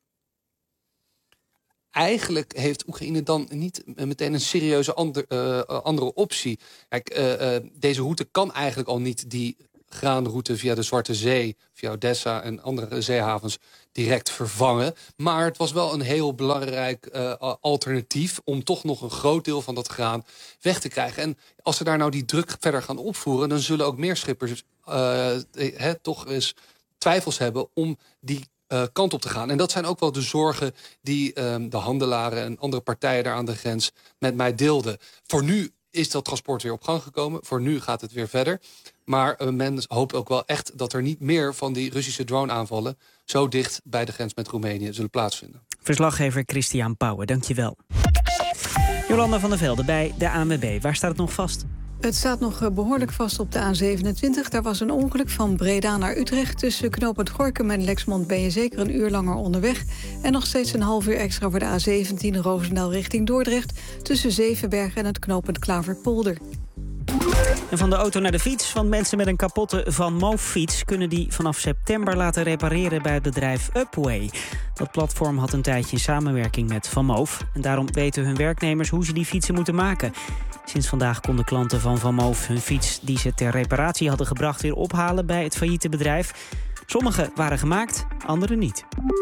Eigenlijk heeft Oekraïne dan niet meteen een serieuze andere optie. Kijk, deze route kan eigenlijk al niet die graanroute via de Zwarte Zee, via Odessa en andere zeehavens direct vervangen. Maar het was wel een heel belangrijk alternatief om toch nog een groot deel van dat graan weg te krijgen. En als ze daar nou die druk verder gaan opvoeren, dan zullen ook meer schippers toch eens twijfels hebben om die kant op te gaan. En dat zijn ook wel de zorgen die de handelaren en andere partijen daar aan de grens met mij deelden. Voor nu is dat transport weer op gang gekomen. Voor nu gaat het weer verder. Maar men hoopt ook wel echt dat er niet meer van die Russische drone-aanvallen zo dicht bij de grens met Roemenië zullen plaatsvinden. Verslaggever Christian Pauwen, dankjewel. Jolanda van der Velde bij de ANWB. Waar staat het nog vast? Het staat nog behoorlijk vast op de A27. Daar was een ongeluk van Breda naar Utrecht. Tussen knooppunt Gorinchem en Lexmond ben je zeker een uur langer onderweg. En nog steeds een half uur extra voor de A17 Roosendaal richting Dordrecht. Tussen Zevenbergen en het knooppunt Klaverpolder. En van de auto naar de fiets. Want mensen met een kapotte Van Moof-fiets kunnen die vanaf september laten repareren bij het bedrijf Upway. Dat platform had een tijdje een samenwerking met Van Moof. En daarom weten hun werknemers hoe ze die fietsen moeten maken. Sinds vandaag konden klanten van Van Moof hun fiets die ze ter reparatie hadden gebracht weer ophalen bij het failliete bedrijf. Sommige waren gemaakt, andere niet.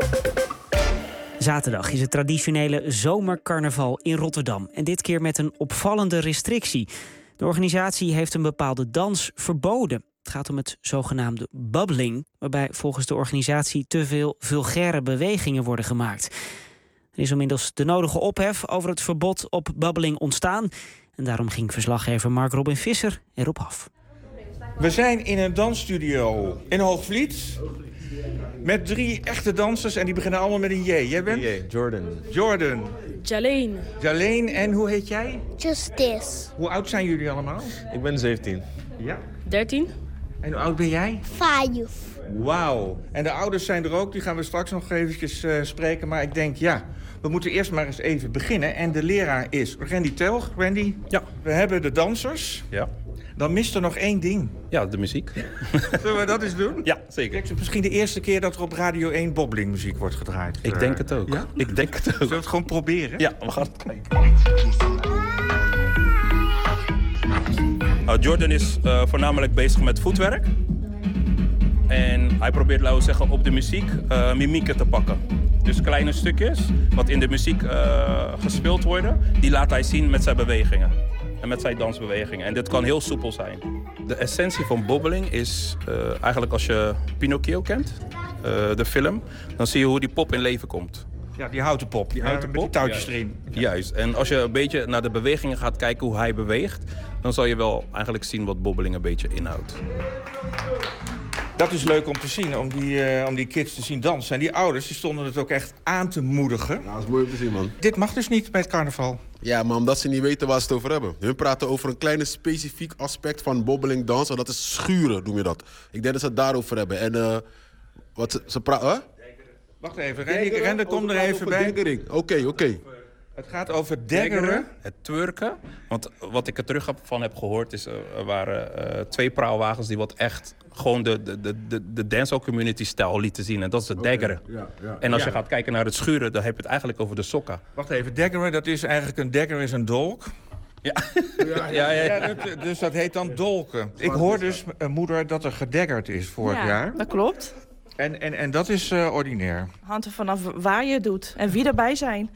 Zaterdag is het traditionele zomercarnaval in Rotterdam. En dit keer met een opvallende restrictie. De organisatie heeft een bepaalde dans verboden. Het gaat om het zogenaamde bubbling, waarbij volgens de organisatie te veel vulgaire bewegingen worden gemaakt. Er is inmiddels de nodige ophef over het verbod op bubbling ontstaan. En daarom ging verslaggever Mark Robin Visser erop af. We zijn in een dansstudio in Hoogvliet. Met 3 echte dansers en die beginnen allemaal met een J. Jij bent? Jordan. Jalen, en hoe heet jij? Justice. Hoe oud zijn jullie allemaal? Ik ben 17. Ja. 13. En hoe oud ben jij? 5. Wauw. En de ouders zijn er ook, die gaan we straks nog eventjes spreken. Maar ik denk, we moeten eerst maar eens even beginnen. En de leraar is Randy Telg. Randy, ja. We hebben de dansers. Ja. Dan mist er nog 1 ding. Ja, de muziek. Zullen we dat eens doen? Ja, zeker. Het is misschien de eerste keer dat er op Radio 1 bobbelingmuziek wordt gedraaid. Ik denk het ook. Ja? Ik denk het ook. Zullen we het gewoon proberen? Ja, we gaan het kijken. Jordan is voornamelijk bezig met voetwerk. En hij probeert, laten we zeggen, op de muziek mimieken te pakken. Dus kleine stukjes, wat in de muziek gespeeld worden, die laat hij zien met zijn bewegingen. En met zijn dansbewegingen. En dit kan heel soepel zijn. De essentie van bobbeling is eigenlijk als je Pinocchio kent, de film, dan zie je hoe die pop in leven komt. Ja, die houten pop. Met die touwtjes erin. Juist. En als je een beetje naar de bewegingen gaat kijken hoe hij beweegt, dan zal je wel eigenlijk zien wat bobbeling een beetje inhoudt. Dat is leuk om te zien, om die kids te zien dansen. En die ouders die stonden het ook echt aan te moedigen. Ja, dat is mooi om te zien, man. Dit mag dus niet bij het carnaval. Ja, maar omdat ze niet weten waar ze het over hebben. Hun praten over een kleine specifiek aspect van bobbeling dansen. Dat is schuren, noem je dat. Ik denk dat ze het daarover hebben. En wat ze praten... Wacht even, Rende, kom er even bij. Oké. Het gaat over daggeren. Het twerken. Want wat ik er terug van heb gehoord is... er waren 2 praalwagens die wat echt... gewoon de dancehall community stijl lieten zien. En dat is het daggeren. Ja. En als je gaat kijken naar het schuren... dan heb je het eigenlijk over de sokka. Wacht even, daggeren, dat is eigenlijk een dagger is een dolk. Dus dat heet dan dolken. Ik hoor dus, moeder, dat er gedaggerd is vorig jaar. Dat klopt. En dat is ordinair. Hangt er vanaf waar je het doet en wie erbij zijn.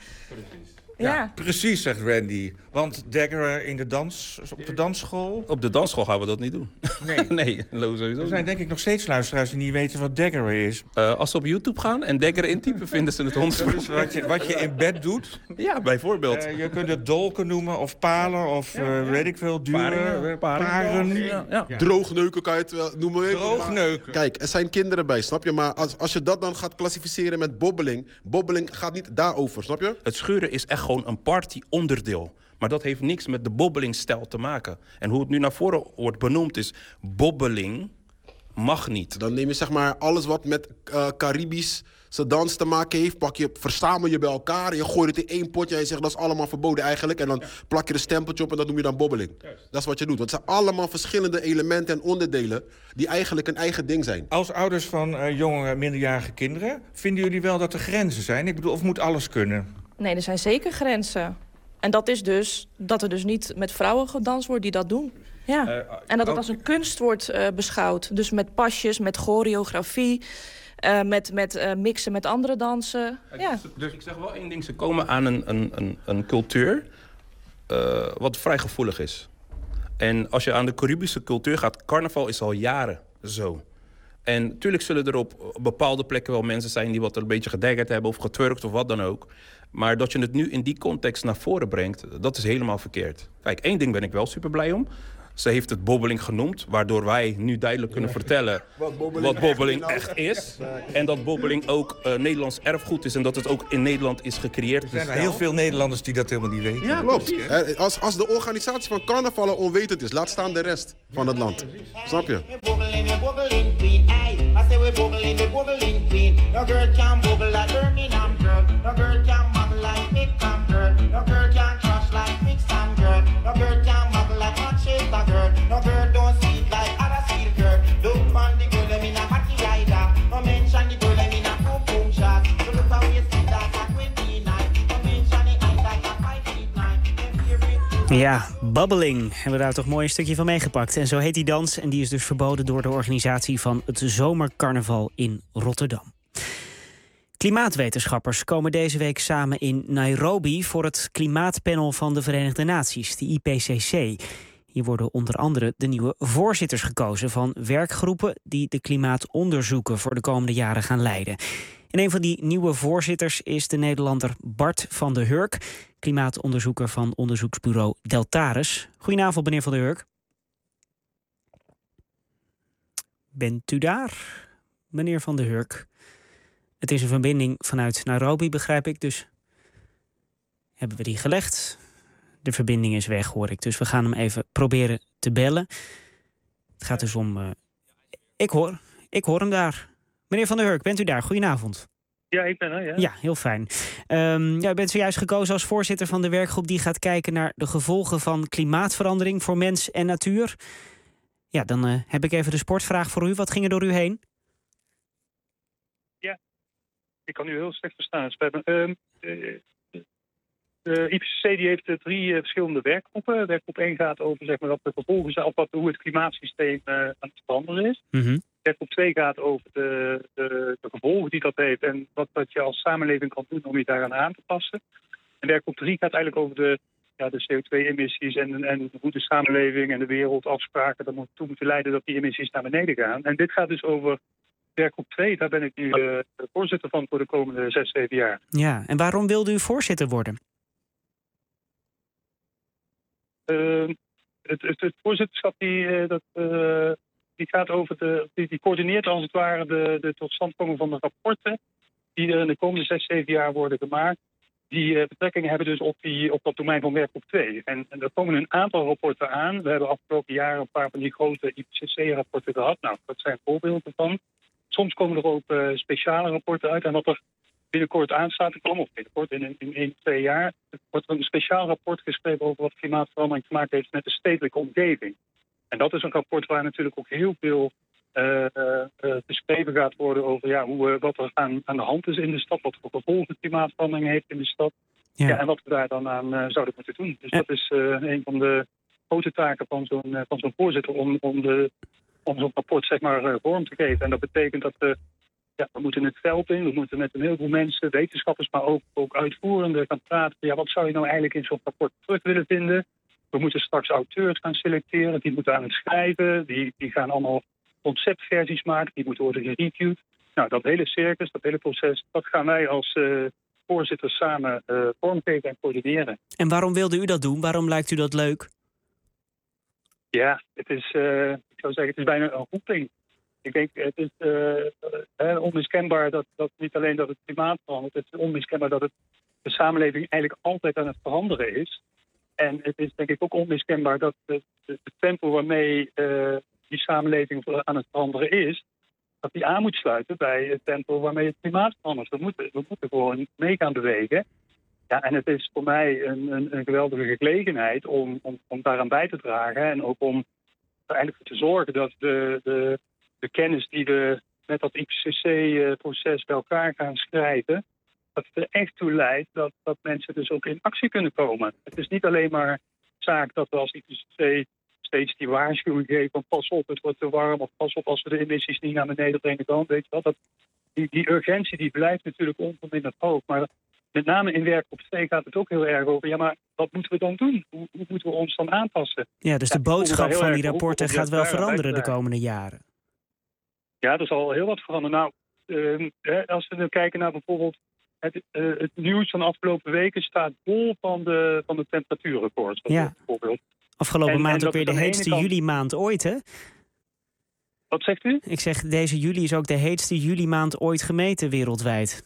Ja, precies, zegt Randy. Want daggeren op de dansschool? Op de dansschool gaan we dat niet doen. Nee, sowieso. Er zijn denk ik nog steeds luisteraars die niet weten wat daggeren is. Als ze op YouTube gaan en daggeren intypen, vinden ze het ons. Dat is wat je in bed doet? Ja, bijvoorbeeld. Je kunt het dolken noemen, of palen, of weet ik veel, duwen. Paren. Ja. Droogneuken kan je het wel noemen. Droogneuken. Kijk, er zijn kinderen bij, snap je? Maar als je dat dan gaat klassificeren met bobbeling... Bobbeling gaat niet daarover, snap je? Het schuren is echt gewoon een party-onderdeel. Maar dat heeft niks met de bobbelingstijl te maken. En hoe het nu naar voren wordt benoemd is... bobbeling mag niet. Dan neem je zeg maar alles wat met Caribische dans te maken heeft... verzamel je bij elkaar en je gooit het in één potje... en je zegt dat is allemaal verboden eigenlijk... en dan plak je er stempeltje op en dat noem je dan bobbeling. Juist. Dat is wat je doet. Want het zijn allemaal verschillende elementen en onderdelen... die eigenlijk een eigen ding zijn. Als ouders van jonge, minderjarige kinderen... vinden jullie wel dat er grenzen zijn? Ik bedoel, of moet alles kunnen? Nee, er zijn zeker grenzen. En dat is dus dat er dus niet met vrouwen gedanst wordt die dat doen. Ja. En dat het als een kunst wordt beschouwd. Dus met pasjes, met choreografie, met mixen met andere dansen. Ja. Dus ik zeg wel één ding. Ze komen aan een cultuur wat vrij gevoelig is. En als je aan de Caribische cultuur gaat... carnaval is al jaren zo. En natuurlijk zullen er op bepaalde plekken wel mensen zijn... die wat een beetje gedaggerd hebben of getwerkt of wat dan ook. Maar dat je het nu in die context naar voren brengt... dat is helemaal verkeerd. Kijk, één ding ben ik wel super blij om. Ze heeft het bobbeling genoemd... waardoor wij nu duidelijk kunnen vertellen... wat bobbeling echt is. En dat bobbeling ook Nederlands erfgoed is... en dat het ook in Nederland is gecreëerd. Er zijn heel veel Nederlanders die dat helemaal niet weten. Ja, klopt. Als de organisatie van carnaval onwetend is... laat staan de rest van het land. Snap je? Ja, bubbling hebben we daar toch mooi een stukje van meegepakt. En zo heet die dans en die is dus verboden door de organisatie van het Zomercarnaval in Rotterdam. Klimaatwetenschappers komen deze week samen in Nairobi voor het klimaatpanel van de Verenigde Naties, de IPCC. Hier worden onder andere de nieuwe voorzitters gekozen van werkgroepen die de klimaatonderzoeken voor de komende jaren gaan leiden. En een van die nieuwe voorzitters is de Nederlander Bart van der Hurk, klimaatonderzoeker van onderzoeksbureau Deltares. Goedenavond, meneer van der Hurk. Bent u daar, meneer van der Hurk? Het is een verbinding vanuit Nairobi, begrijp ik, dus hebben we die gelegd. De verbinding is weg, hoor ik, dus we gaan hem even proberen te bellen. Het gaat dus om... Ik hoor hem daar. Meneer van der Hurk, bent u daar? Goedenavond. Ja, ik ben er, ja. Ja, heel fijn. U bent zojuist gekozen als voorzitter van de werkgroep die gaat kijken naar de gevolgen van klimaatverandering voor mens en natuur. Ja, dan heb ik even de sportvraag voor u. Wat ging er door u heen? Ja, ik kan u heel slecht verstaan. De IPCC die heeft 3 verschillende werkgroepen. Werkgroep 1 gaat over zeg maar, wat de gevolgen zijn, hoe het klimaatsysteem aan het veranderen is. Mm-hmm. Werkgroep 2 gaat over de gevolgen die dat heeft en wat je als samenleving kan doen om je daaraan aan te passen. En werkgroep 3 gaat eigenlijk over de CO2-emissies en hoe de samenleving en de wereld afspraken ertoe moeten leiden dat die emissies naar beneden gaan. En dit gaat dus over werkgroep 2. Daar ben ik nu de voorzitter van voor de komende 6-7 jaar. Ja, en waarom wilde u voorzitter worden? Het voorzitterschap die gaat over die coördineert als het ware de totstandkoming van de rapporten die er in de komende 6-7 jaar worden gemaakt. Die betrekking hebben dus op dat domein van werkgroep 2. En er komen een aantal rapporten aan. We hebben afgelopen jaren een paar van die grote IPCC-rapporten gehad. Nou, dat zijn voorbeelden van. Soms komen er ook speciale rapporten uit. En wat er binnenkort aan staat te komen, of binnenkort in 1-2 jaar, wordt er een speciaal rapport geschreven over wat klimaatverandering te maken heeft met de stedelijke omgeving. En dat is een rapport waar natuurlijk ook heel veel beschreven gaat worden over wat er aan de hand is in de stad, wat voor gevolgen klimaatverandering heeft in de stad. Ja, en wat we daar dan aan zouden moeten doen. Dus dat is een van de grote taken van zo'n voorzitter om zo'n rapport zeg maar vorm te geven. En dat betekent dat we moeten het veld in, we moeten met een heleboel mensen, wetenschappers, maar ook uitvoerenden gaan praten. Ja, wat zou je nou eigenlijk in zo'n rapport terug willen vinden? We moeten straks auteurs gaan selecteren, die moeten aan het schrijven, die gaan allemaal conceptversies maken, die moeten worden gereviewd. Nou, dat hele circus, dat hele proces, dat gaan wij als voorzitter samen vormgeven en coördineren. En waarom wilde u dat doen? Waarom lijkt u dat leuk? Ja, het is, ik zou zeggen, het is bijna een roeping. Ik denk, het is onmiskenbaar dat niet alleen dat het klimaat verandert, het is onmiskenbaar dat de samenleving eigenlijk altijd aan het veranderen is. En het is denk ik ook onmiskenbaar dat het tempo waarmee die samenleving aan het veranderen is, dat die aan moet sluiten bij het tempo waarmee het klimaat verandert. We moeten gewoon mee gaan bewegen. Ja, en het is voor mij een geweldige gelegenheid om daaraan bij te dragen. En ook om er eigenlijk voor te zorgen dat de kennis die we met dat IPCC-proces bij elkaar gaan schrijven, dat het er echt toe leidt dat mensen dus ook in actie kunnen komen. Het is niet alleen maar zaak dat we als IPCC steeds die waarschuwing geven van pas op, het wordt te warm, of pas op als we de emissies niet naar beneden brengen dan. Weet je wel, die urgentie die blijft natuurlijk onverminderd hoog. Maar met name in Werkgroep 2 gaat het ook heel erg over, ja, maar wat moeten we dan doen? Hoe moeten we ons dan aanpassen? Ja, dus de boodschap van die rapporten gaat wel veranderen de komende jaren. Ja, er zal heel wat veranderen. Nou, als we nu kijken naar bijvoorbeeld het nieuws van de afgelopen weken staat vol van de temperatuurrecords. Ja, bijvoorbeeld. Afgelopen maand ook weer de heetste juli-maand ooit, hè? Wat zegt u? Ik zeg, deze juli is ook de heetste juli-maand ooit gemeten wereldwijd.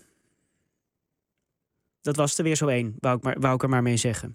Dat was er weer zo één, wou ik er maar mee zeggen.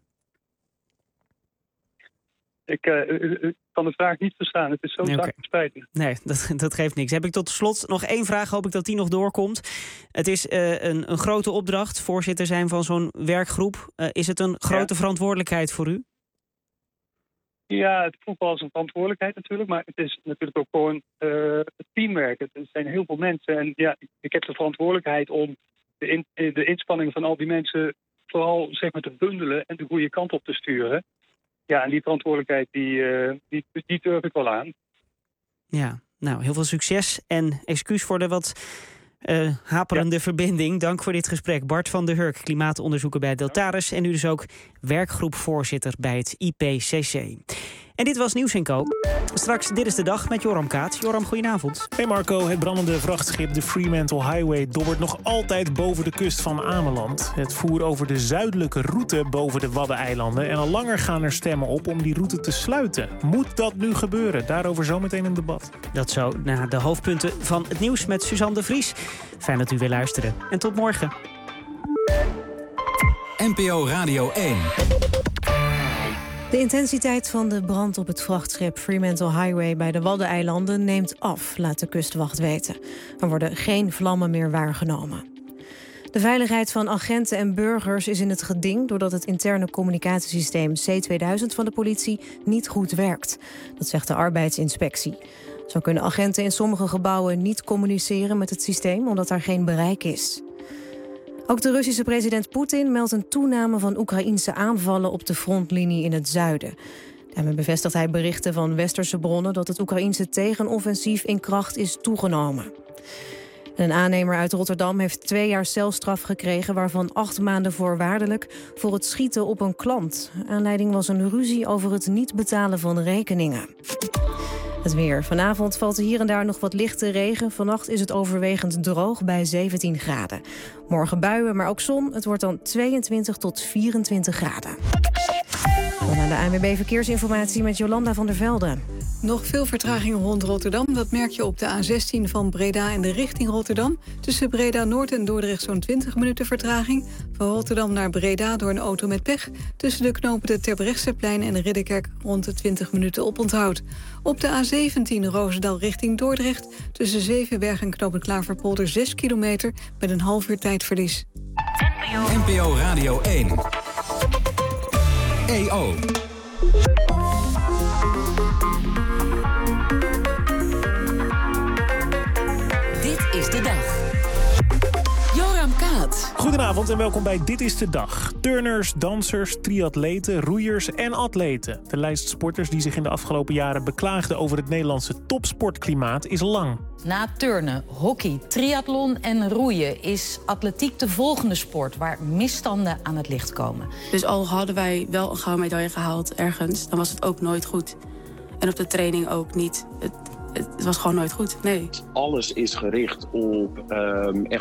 Ik kan de vraag niet verstaan. Het is zo zacht spijtig. Nee, dat geeft niks. Heb ik tot slot nog één vraag. Hoop ik dat die nog doorkomt. Het is een grote opdracht. Voorzitter zijn van zo'n werkgroep. Is het een grote verantwoordelijkheid voor u? Ja, het voelt wel als een verantwoordelijkheid natuurlijk. Maar het is natuurlijk ook gewoon het teamwerk. Er zijn heel veel mensen. En ja, ik heb de verantwoordelijkheid om de inspanningen van al die mensen vooral zeg maar te bundelen en de goede kant op te sturen. Ja, en die verantwoordelijkheid die durf ik wel aan. Ja, nou, heel veel succes en excuus voor de wat haperende verbinding. Dank voor dit gesprek. Bart van der Hurk, klimaatonderzoeker bij Deltares en nu dus ook werkgroepvoorzitter bij het IPCC. En dit was Nieuws & Co. Straks Dit is de Dag met Joram Kaat. Joram, goedenavond. Hey Marco, het brandende vrachtschip de Fremantle Highway dobbert nog altijd boven de kust van Ameland. Het voer over de zuidelijke route boven de Waddeneilanden. En al langer gaan er stemmen op om die route te sluiten. Moet dat nu gebeuren? Daarover zometeen een debat. Dat zo na de hoofdpunten van het nieuws met Suzanne de Vries. Fijn dat u weer luisterde. En tot morgen. NPO Radio 1. De intensiteit van de brand op het vrachtschip Fremantle Highway bij de Waddeneilanden neemt af, laat de kustwacht weten. Er worden geen vlammen meer waargenomen. De veiligheid van agenten en burgers is in het geding doordat het interne communicatiesysteem C2000 van de politie niet goed werkt. Dat zegt de arbeidsinspectie. Zo kunnen agenten in sommige gebouwen niet communiceren met het systeem omdat er geen bereik is. Ook de Russische president Poetin meldt een toename van Oekraïense aanvallen op de frontlinie in het zuiden. Daarmee bevestigt hij berichten van westerse bronnen dat het Oekraïense tegenoffensief in kracht is toegenomen. Een aannemer uit Rotterdam heeft 2 jaar celstraf gekregen, waarvan 8 maanden voorwaardelijk voor het schieten op een klant. Aanleiding was een ruzie over het niet betalen van rekeningen. Het weer. Vanavond valt er hier en daar nog wat lichte regen. Vannacht is het overwegend droog bij 17 graden. Morgen buien, maar ook zon. Het wordt dan 22 tot 24 graden. Dan naar de ANWB Verkeersinformatie met Jolanda van der Velde. Nog veel vertragingen rond Rotterdam. Dat merk je op de A16 van Breda in de richting Rotterdam. Tussen Breda Noord en Dordrecht zo'n 20 minuten vertraging. Van Rotterdam naar Breda door een auto met pech. Tussen de knopen de Terbrechtseplein en de Ridderkerk rond de 20 minuten oponthoud. Op de A17 Roosendaal richting Dordrecht. Tussen Zevenberg en knopen Klaverpolder 6 kilometer met een half uur tijdverlies. NPO Radio 1. EO. Dit is de dag. Joram Kaat. Goedenavond en welkom bij Dit is de Dag. Turners, dansers, triatleten, roeiers en atleten. De lijst sporters die zich in de afgelopen jaren beklaagden over het Nederlandse topsportklimaat is lang. Na turnen, hockey, triathlon en roeien is atletiek de volgende sport waar misstanden aan het licht komen. Dus al hadden wij wel een gouden medaille gehaald ergens, dan was het ook nooit goed. En op de training ook niet. Het was gewoon nooit goed, nee. Alles is gericht op echt